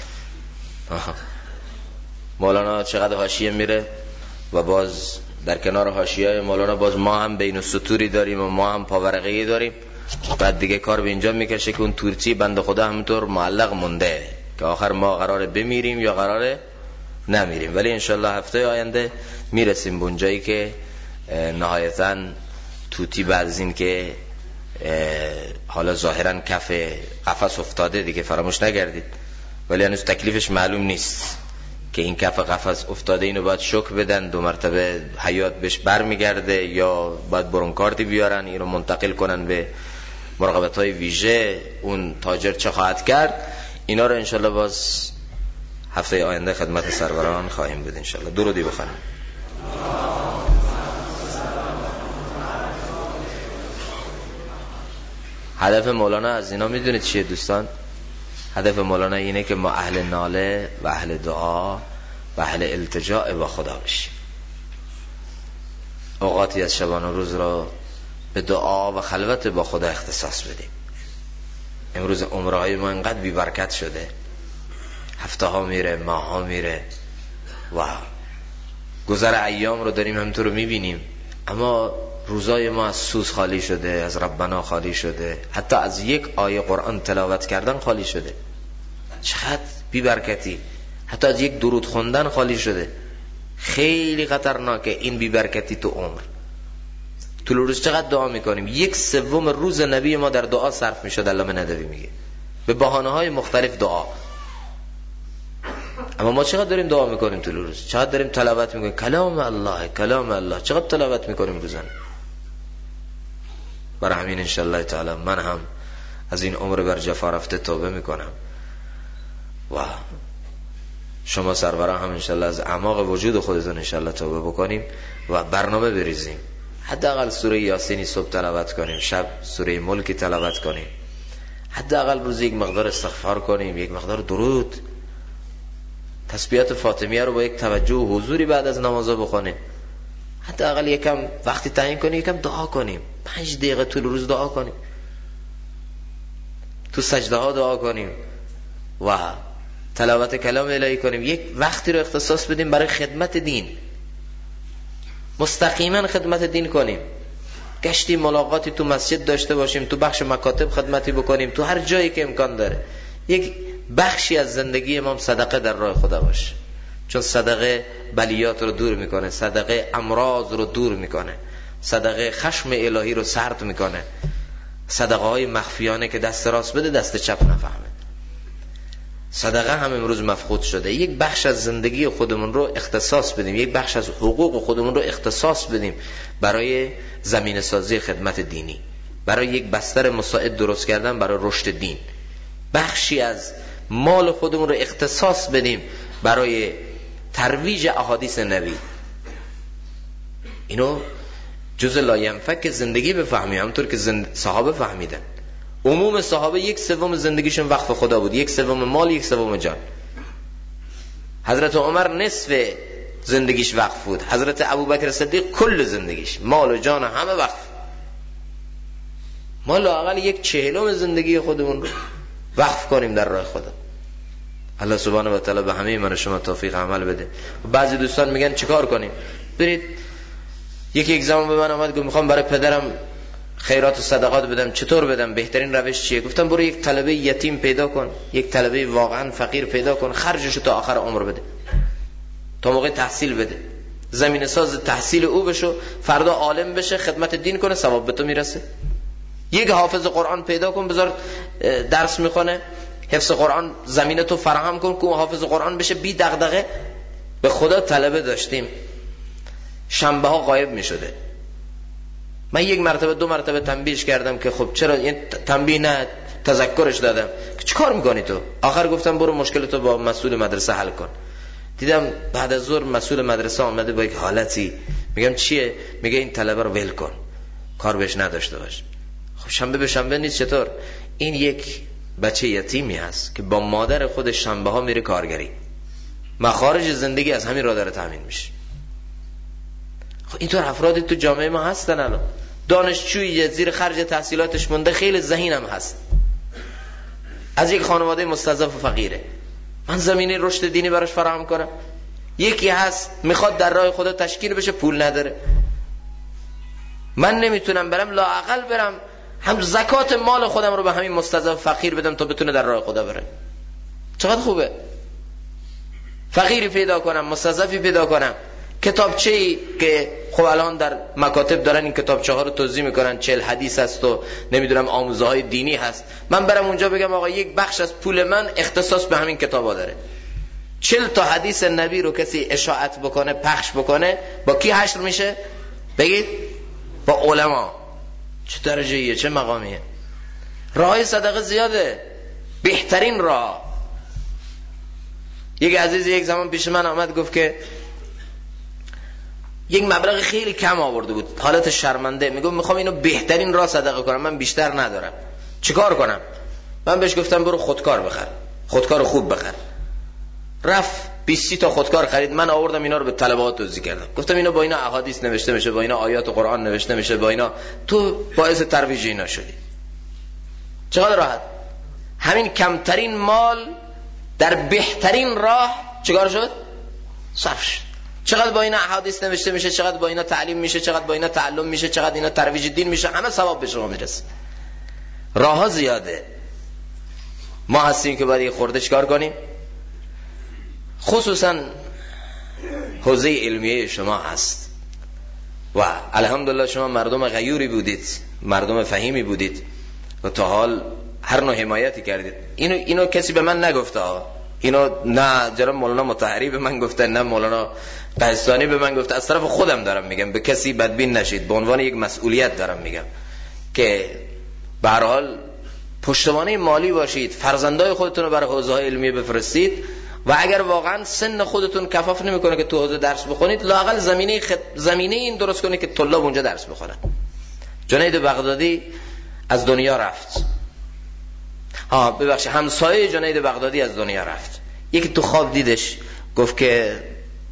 مولانا چقدر حاشیه میره و باز در کنار حاشیه‌های مولانا باز ما هم بین السطوری داریم و ما هم پاورقی داریم. بعد دیگه کار به اینجا میکشه که اون تورتی بنده خدا همونطور معلق مونده که آخر ما قراره بمیریم یا قراره نمیریم. ولی انشالله هفته آینده میرسیم به اونجایی که نهایتاً توتی بعد از این که حالا ظاهراً کف قفس افتاده دیگه، فراموش نگردید، ولی هنوز تکلیفش معلوم نیست که این کف قفس افتاده اینو باید شوک بدن، 2 مرتبه حیات بهش بر میگرده یا باید برونکاردی بیارن اینو منتقل کنن به مراقبت‌های ویژه، اون تاجر چه خواهد کرد. اینا رو انشالله باز هفته آینده خدمت سروران خواهیم بود انشالله. درودی بخونیم. هدف مولانا از اینا میدونید چیه دوستان؟ هدف مولانا اینه که ما اهل ناله و اهل دعا و اهل التجاء با خدا بشیم. اوقاتی از شبان و روز را به دعا و خلوت با خدا اختصاص بدیم. امروز عمرهای ما انقدر بی برکت شده، هفته ها میره، ماه ها میره و گذر ایام رو داریم همینطور رو میبینیم، اما روزای ما از سوز خالی شده، از ربنا خالی شده، حتی از یک آیه قرآن تلاوت کردن خالی شده. چقدر بی برکتی. حتی از یک درود خوندن خالی شده. خیلی خطرناکه این بی برکتی تو عمر. طول روز چقدر دعا میکنیم، 1/3 روز نبی ما در دعا صرف میشد. علامه ندوی میگه به بهانه های مختلف دعا. اما ما چقدر داریم دعا میکنیم طول روز، چقدر داریم تلاوت میکنیم کلام الله کلام الله، چقدر تلاوت میکنیم روزانه. برای همین انشالله تعالی من هم از این عمر بر جفا رفته توبه میکنم و شما سروران هم انشالله از اعماق وجود خودتون انشالله توبه بکنیم و برنامه بریزیم. حداقل سوره یاسینی صبح تلاوت کنیم، شب سوره ملکی تلاوت کنیم، حداقل روز یک مقدار استغفار کنیم، یک مقدار درود، تسبیحات فاطمیه رو با یک توجه و حضوری بعد از نمازا بخونیم. حداقل یکم وقتی تعیین کنیم یکم دعا کنیم، 5 دقیقه طول روز دعا کنیم، تو سجده ها دعا کنیم و تلاوت کلام الهی کنیم. یک وقتی رو اختصاص بدیم برای خدمت دین، مستقیما خدمت دین کنیم. گشتی ملاقاتی تو مسجد داشته باشیم، تو بخش مکاتب خدمتی بکنیم، تو هر جایی که امکان داره یک بخشی از زندگی ما صدقه در راه خدا باشه. چون صدقه بلیات رو دور میکنه، صدقه امراض رو دور میکنه، صدقه خشم الهی رو سرد میکنه. صدقه های مخفیانه که دست راست بده دست چپ نفهمه. صدقه هم امروز مفقود شده. یک بخش از زندگی خودمون رو اختصاص بدیم، یک بخش از حقوق خودمون رو اختصاص بدیم برای زمینه سازی خدمت دینی، برای یک بستر مساعد درست کردن برای رشد دین. بخشی از مال خودمون رو اختصاص بدیم برای ترویج احادیث نبی. اینو جز لاینفک زندگی بفهمیم، همونطور که صحابه فهمیدن. عموم صحابه 1/3 زندگیشون وقف خدا بود، 1/3 مال، 1/3 جان. حضرت عمر نصف زندگیش وقف بود، حضرت ابوبکر صدیق کل زندگیش مال و جان همه وقف. ما لااقل 1/40 زندگی خودمون رو وقف کنیم در راه خدا. الله سبحانه و تعالی به همه من و شما توفیق عمل بده. بعضی دوستان میگن چیکار کنیم؟ برید. یک زمان به من اومد گفت میخوام برای پدرم خیرات و صدقات بدم، چطور بدم؟ بهترین روش چیه؟ گفتم برو یک طلبه یتیم پیدا کن، یک طلبه واقعا فقیر پیدا کن، خرجشو تا آخر عمر بده، تا موقع تحصیل بده، زمینه ساز تحصیل او بشو، فردا عالم بشه، خدمت دین کنه، ثواب به تو میرسه. یک حافظ قرآن پیدا کن، بذار درس میخونه، حفظ قرآن زمینه تو فراهم کن که حافظ قرآن بشه بی دغدغه. به خدا طلبه داشتیم، شنبه ها غایب میشده. من 1 مرتبه 2 مرتبه تنبیهش کردم که خب چرا این تنبیه نه، تذکرش دادم که چیکار میکنی تو؟ آخر گفتم برو مشکلتو با مسئول مدرسه حل کن. دیدم بعد از ظهر مسئول مدرسه آمده با یک حالتی، میگم چیه؟ میگه این طلبه رو ول کن، کار بهش نداشته باش. خب شنبه به شنبه نیست، چطور؟ این یک بچه یتیمی هست که با مادر خودش شنبه ها میره کارگری، مخارج زندگی از همین راه داره تامین میشه. خب اینطور افرادی تو جامعه ما هستن. الان دانشجویی زیر خرج تحصیلاتش مونده، خیلی ذهین هم هست، از یک خانواده مستضعف و فقیره، من زمینه رشد دینی براش فراهم کنم. یکی هست میخواد در راه خدا تشکیل بشه، پول نداره، من نمیتونم برم، لااقل برم هم زکات مال خودم رو به همین مستضعف فقیر بدم تا بتونه در راه خدا بره. چقدر خوبه. فقیری پیدا کنم، مستضعفی پیدا کنم، کتابچه‌ای که خب الان در مکاتب دارن این کتابچه ها رو توزیع میکنن، 40 حدیث هست و نمیدونم آموزه های دینی هست، من برم اونجا بگم آقا یک بخش از پول من اختصاص به همین کتابا داره. 40 تا حدیث نبی رو کسی اشاعت بکنه، پخش بکنه، با کی حشر میشه؟ بگید با علما. چه درجه‌ایه، چه مقامیه. راه صدقه زیاده، بهترین راه. یک عزیز یک زمان پیش من آمد گفت که یک مبلغ خیلی کم آورده بود، حالت شرمنده، میگم میخوام اینو بهترین راه صدقه کنم، من بیشتر ندارم، چیکار کنم؟ من بهش گفتم برو خودکار بخر، خودکار خوب بخر. رفت 20 تا خودکار خرید، من آوردم اینا رو به طلبات توزیع کردم. گفتم اینا با اینا احادیث نوشته میشه، با اینا آیات قرآن نوشته میشه، با اینا تو باعث ترویج اینا شدی. چقدر راحت. همین کمترین مال در بهترین راه چیکار شد؟ صرف شد. چقدر با اینا احادیث نوشته میشه، چقدر با اینا تعلیم میشه، چقدر با اینا تعلم میشه، چقدر اینا ترویج دین میشه، همه ثواب به شما میرسه. راه ها زیاده. ما هستیم که باید خورده چیکار کنیم؟ خصوصا حوزه علمیه شما هست و الحمدلله شما مردم غیوری بودید، مردم فهیمی بودید و تا حال هر نوع حمایتی کردید. اینو کسی به من نگفته، اینو نه جناب مولانا مطهری به من گفته، نه مولانا قحطانی به من گفته، از طرف خودم دارم میگم، به کسی بدبین نشید، به عنوان یک مسئولیت دارم میگم که به هر حال پشتوانه مالی باشید، فرزندای خودتون رو برای حوزه های علمیه بفرستید و اگر واقعا سن خودتون کفاف نمیکنه که تو حوزه درس بخونید، لااقل زمینه این درست کنید که طلاب اونجا درس بخونن. جنید بغدادی از دنیا رفت، ببخشید همسایه جنید بغدادی از دنیا رفت. یکی تو خواب دیدش، گفت که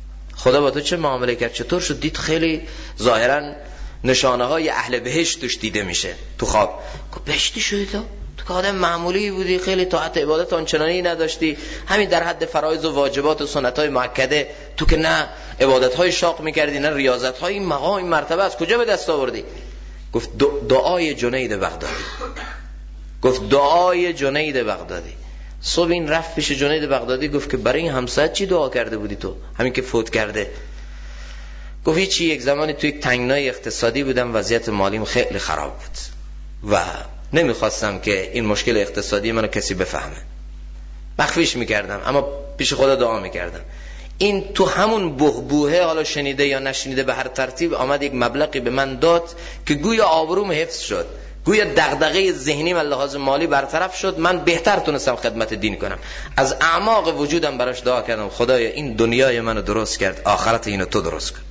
خدا با تو چه معامله کرد؟ چطور شد؟ دید خیلی ظاهرا نشانه های اهل بهشت توش دیده میشه تو خواب. گفت بهشتی شدی تو که آدم معمولی بودی، خیلی طاعت عبادت آنچنانی نداشتی، همین در حد فرایض و واجبات و سنت های مؤکده، تو که نه عبادت های شاق میکردی نه ریاضت های، این مقام این مرتبه از کجا به دست آوردی؟ گفت دعای جنید بغدادی. گفت دعای جنید بغدادی. صبح این رفت پیش جنید بغدادی، گفت که برای این همسایت چی دعا کرده بودی تو همین که فوت کرده؟ گفت چی، یک زمانی توی تنگنای اقتصادی بودم، وضعیت مالیم خیلی خراب بود و نمیخواستم که این مشکل اقتصادی منو کسی بفهمه، مخفیش میکردم، اما پیش خدا دعا میکردم. این تو همون بحبوحه، حالا شنیده یا نشنیده به هر ترتیب، آمد یک مبلغی به من داد که گویا آبروم حفظ شد، گویا دغدغه ذهنی و لحاظ مالی برطرف شد، من بهتر تونستم خدمت دین کنم. از اعماق وجودم براش دعا کردم خدایا این دنیای منو درست کرد، آخرت اینو تو درست کن.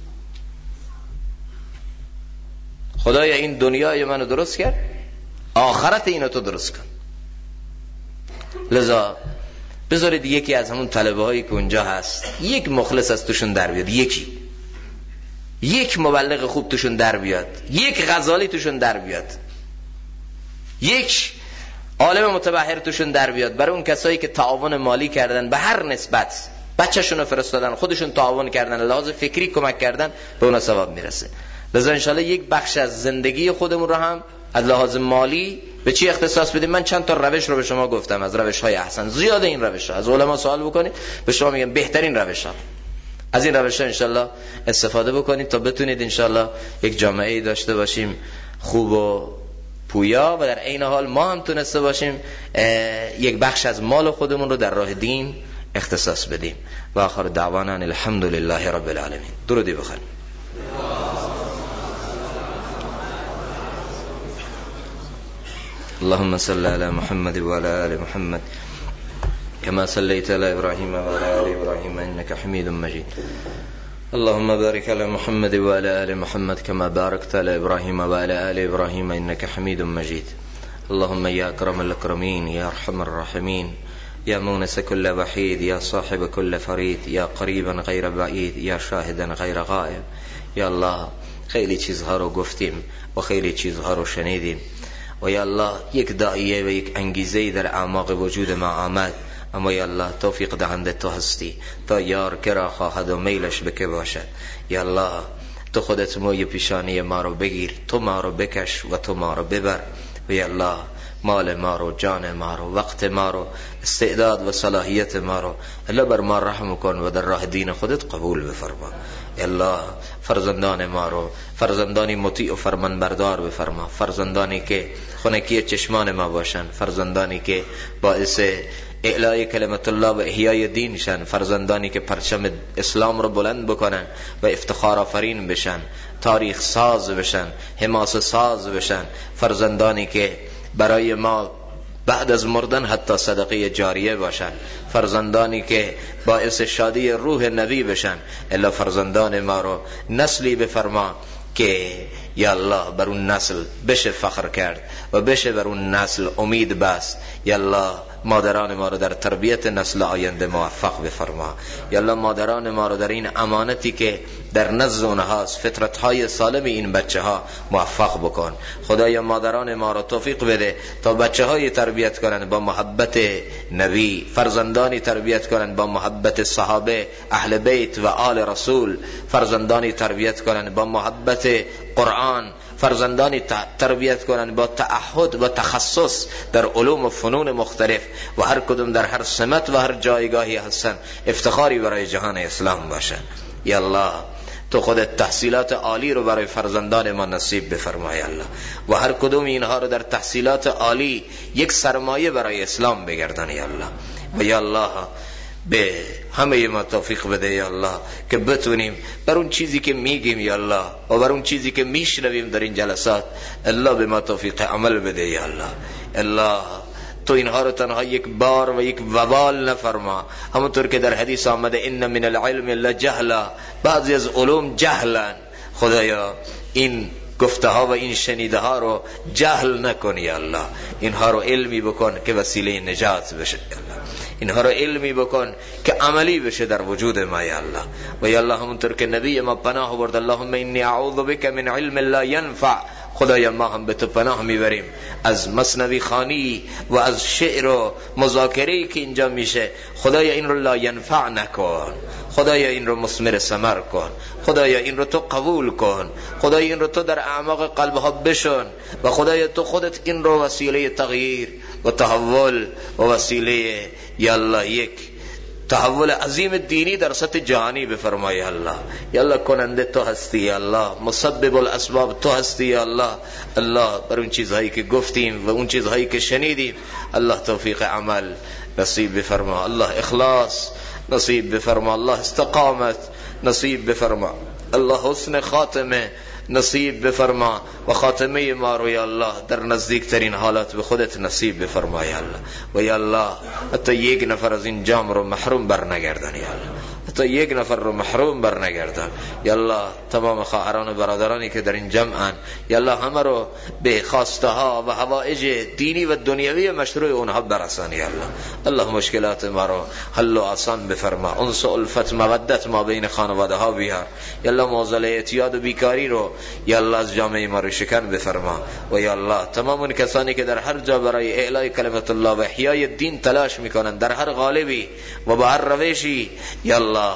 خدایا این دنیای منو درست کرد، آخرت اینو تو درست کن. لذا بذارید یکی از همون طلبه هایی که اونجا هست، یک مخلص از توشون در بیاد، یک مبلغ خوب توشون در بیاد، یک غزالی توشون در بیاد، یک عالم متبحر توشون در بیاد. برای اون کسایی که تعاون مالی کردن به هر نسبت، بچه‌شون رو فرستادن، خودشون تعاون کردن، لحاظ فکری کمک کردن، به اون ثواب میرسه. لذا انشالله یک بخش از زندگی خودمون رو هم از لحاظ مالی به چی اختصاص بدیم؟ من چند تا روش رو به شما گفتم، از روش های احسن، زیاده این روش ها، از علما سوال بکنید به شما میگم بهترین روش ها. از این روش ها انشالله استفاده بکنید تا بتونید انشالله یک جامعه داشته باشیم خوب و پویا، و در عین حال ما هم تونسته باشیم یک بخش از مال خودمون رو در راه دین اختصاص بدیم. و آخر دعوانا الحمدلله رب العالمین. درودی بخوانیم. اللهم صل على محمد وعلى آل محمد كما صليت على إبراهيم وعلى آل إبراهيم إنك حميد مجيد. اللهم بارك على محمد وعلى آل محمد كما باركت على إبراهيم وعلى آل إبراهيم إنك حميد مجيد. اللهم يا أكرم الأكرمين يا أرحم الراحمين يا مونس كل وحيد يا صاحب كل فريد يا قريبا غير بعيد يا شاهدا غير غائب. یا الله خیلی چیزها رو گفتیم و خیلی چیزها رو شنیدیم و یا الله یک داعیه و یک انگیزه در اعماق وجود ما آمد، اما یا الله توفیق دهنده تو هستی تا یار که را خواهد و میلش بکه باشد. یا الله تو خودت موی پیشانی ما رو بگیر، تو ما رو بکش و تو ما رو ببر. و یا الله مال ما رو، جان ما رو، وقت ما رو، استعداد و صلاحیت ما رو الله بر ما رحم کن و در راه دین خودت قبول بفرما. الله فرزندان ما رو فرزندانی مطیع و فرمانبردار بفرما، فرزندانی که خنکی چشمان ما باشن، فرزندانی که باعث اعلای کلمت الله و احیای دین شن، فرزندانی که پرچم اسلام رو بلند بکنن و افتخار آفرین بشن، تاریخ ساز بشن، حماسه ساز بشن، فرزندانی که برای ما بعد از مردن حتی صدقه جاریه باشن، فرزندانی که باعث شادی روح نبی بشن. الا فرزندان ما رو نسلی بفرما که یا الله بر اون نسل بشه فخر کرد و بشه بر اون نسل امید بست. یا الله مادران ما رو در تربیت نسل آینده موفق بفرما. یا الله مادران ما رو در این امانتی که در نزد اونهاست، فطرت‌های سالم این بچه ها موفق بکن. خدایا مادران ما رو توفیق بده تا بچه‌های تربیت کنن با محبت نبی، فرزندانی تربیت کنن با محبت صحابه، اهل بیت و آل رسول، فرزندانی تربیت کنن با محبت قرآن، فرزندانی تربیت کنن با تعهد و تخصص در علوم و فنون مختلف و هر کدوم در هر سمت و هر جایگاهی هستن افتخاری برای جهان اسلام باشن. یا الله تو خودت تحصیلات عالی رو برای فرزندان ما نصیب بفرمای الله و هر کدوم اینها رو در تحصیلات عالی یک سرمایه برای اسلام بگردن یا الله. و یا الله به همه ما توفیق بده یا الله که بتونیم بر اون چیزی که میگیم یا الله و بر اون چیزی که میشنویم در این جلسات الله به ما توفیق عمل بده یا الله. الله تو اینها رو تنها یک بار و یک وبال نفرما، همونطور که در حدیث آمده ان من العلم لجهلا، بعضی از علوم جهلن. خدایا این گفته ها و این شنیده ها رو جهل نکن یا الله، اینها رو علمی بکن که وسیله نجات بشه یا الله. اینها رو علمی بکن که عملی بشه در وجود ما یا الله. و یا الله همونطور که نبی ما پناه برد اللهم انی اعوذ بک من علم لا ینفع، خدایا ما هم به تو پناه میبریم از مثنوی خوانی و از شعر و مذاکره‌ای که اینجا میشه. خدایا این رو لا ینفع نکن، خدایا این رو مثمر ثمر کن، خدایا این رو تو قبول کن، خدایا این رو تو در اعماق قلبها بشون و خدایا تو خودت این رو وسیله تغییر و تحول و وسیله یا الله یک تحول عظیم دینی در سطح جهانی بفرمای الله. یا الله کننده تو هستی یا الله، مسبب الاسباب تو هستی یا الله. الله بر اون چیزهایی که گفتیم و اون چیزهایی که شنیدیم الله توفیق عمل نصیب بفرما، الله اخلاص نصیب بفرما، الله استقامت نصیب بفرما، الله حسن خاتمه نصیب بفرما و خاتمه ما رو یا الله در نزدیکترین حالات به خودت نصیب بفرما یا الله. و یا الله حتی یک نفر از این جام رو محروم بر نگردن یا الله، حتی یک نفر رو محروم بر نگردن یا الله. تمام خواهران و برادرانی که در این جمعن یا الله همه رو به خواسته ها و حوائج دینی و دنیوی مشروع اونها برسان یا الله. الله مشکلات ما رو حل و آسان بفرما، انس و الفت مودت ما بین خانواده ها بیار یا الله. معضل اعتیاد و بیکاری رو یا الله از جامعه ما رو شکن بفرما. و یا الله تمام اون کسانی که در هر جا برای اعلای کلمت الله و احیای دین تلاش میکنن در هر قالبی و با هر روشی یا الله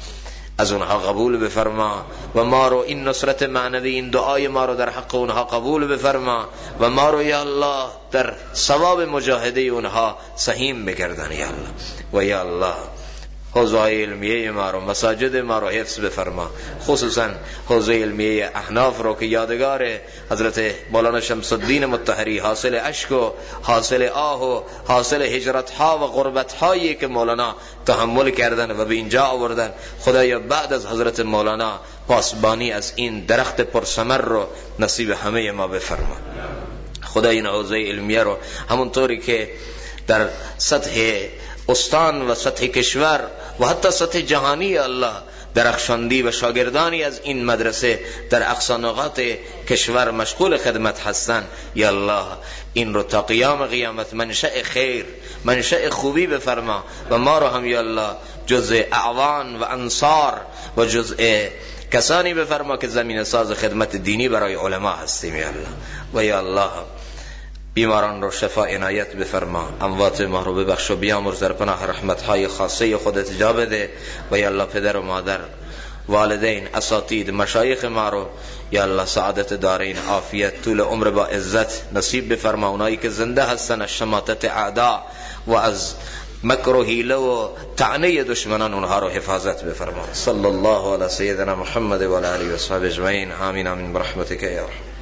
از اونها قبول بفرما و ما رو این نصرت معنوی این دعای ما رو در حق اونها قبول بفرما و ما رو یا الله در ثواب مجاهده اونها سهیم بگردن یا الله. و یا الله حوزه علمیه ما رو مساجد ما رو حفظ بفرما، خصوصا حوزه علمیه احناف رو که یادگار حضرت مولانا شمس الدین مطهری حاصل اشک و حاصل آه و حاصل هجرت ها و غربت هایی که مولانا تحمل کردن و به اینجا آوردن، خدایا بعد از حضرت مولانا پاسبانی از این درخت پرثمر رو نصیب همه ما بفرما. خدا این حوزه علمیه رو همونطوری که در سطح استان و سطح کشور و حتی سطح جهانی الله درخشاندی و شاگردانی از این مدرسه در اقصا نقاط کشور مشغول خدمت هستند یا الله این رو تا قیام قیامت منشأ خیر منشأ خوبی بفرما و ما رو هم یا الله جزء اعوان و انصار و جزء کسانی بفرما که زمین ساز خدمت دینی برای علما هستیم یا الله. و یا الله بیماران رو شفا عنایت بفرما، اموات ما رو ببخش و بیامرز در پناه رحمت‌های خاصه خودت جا بده. و یا الله پدر و مادر، والدین، اساتید، مشایخ ما رو یا الله سعادت دارین، عافیت، طول عمر با عزت نصیب بفرما. اونایی که زنده هستن از شماتت اعدا و از مکر و حیله و طعنه دشمنان اونها رو حفاظت بفرما. صلی الله علی سیدنا محمد و علی آله و صحبه اجمعین. آمین آمین برحمتک یا رحمت.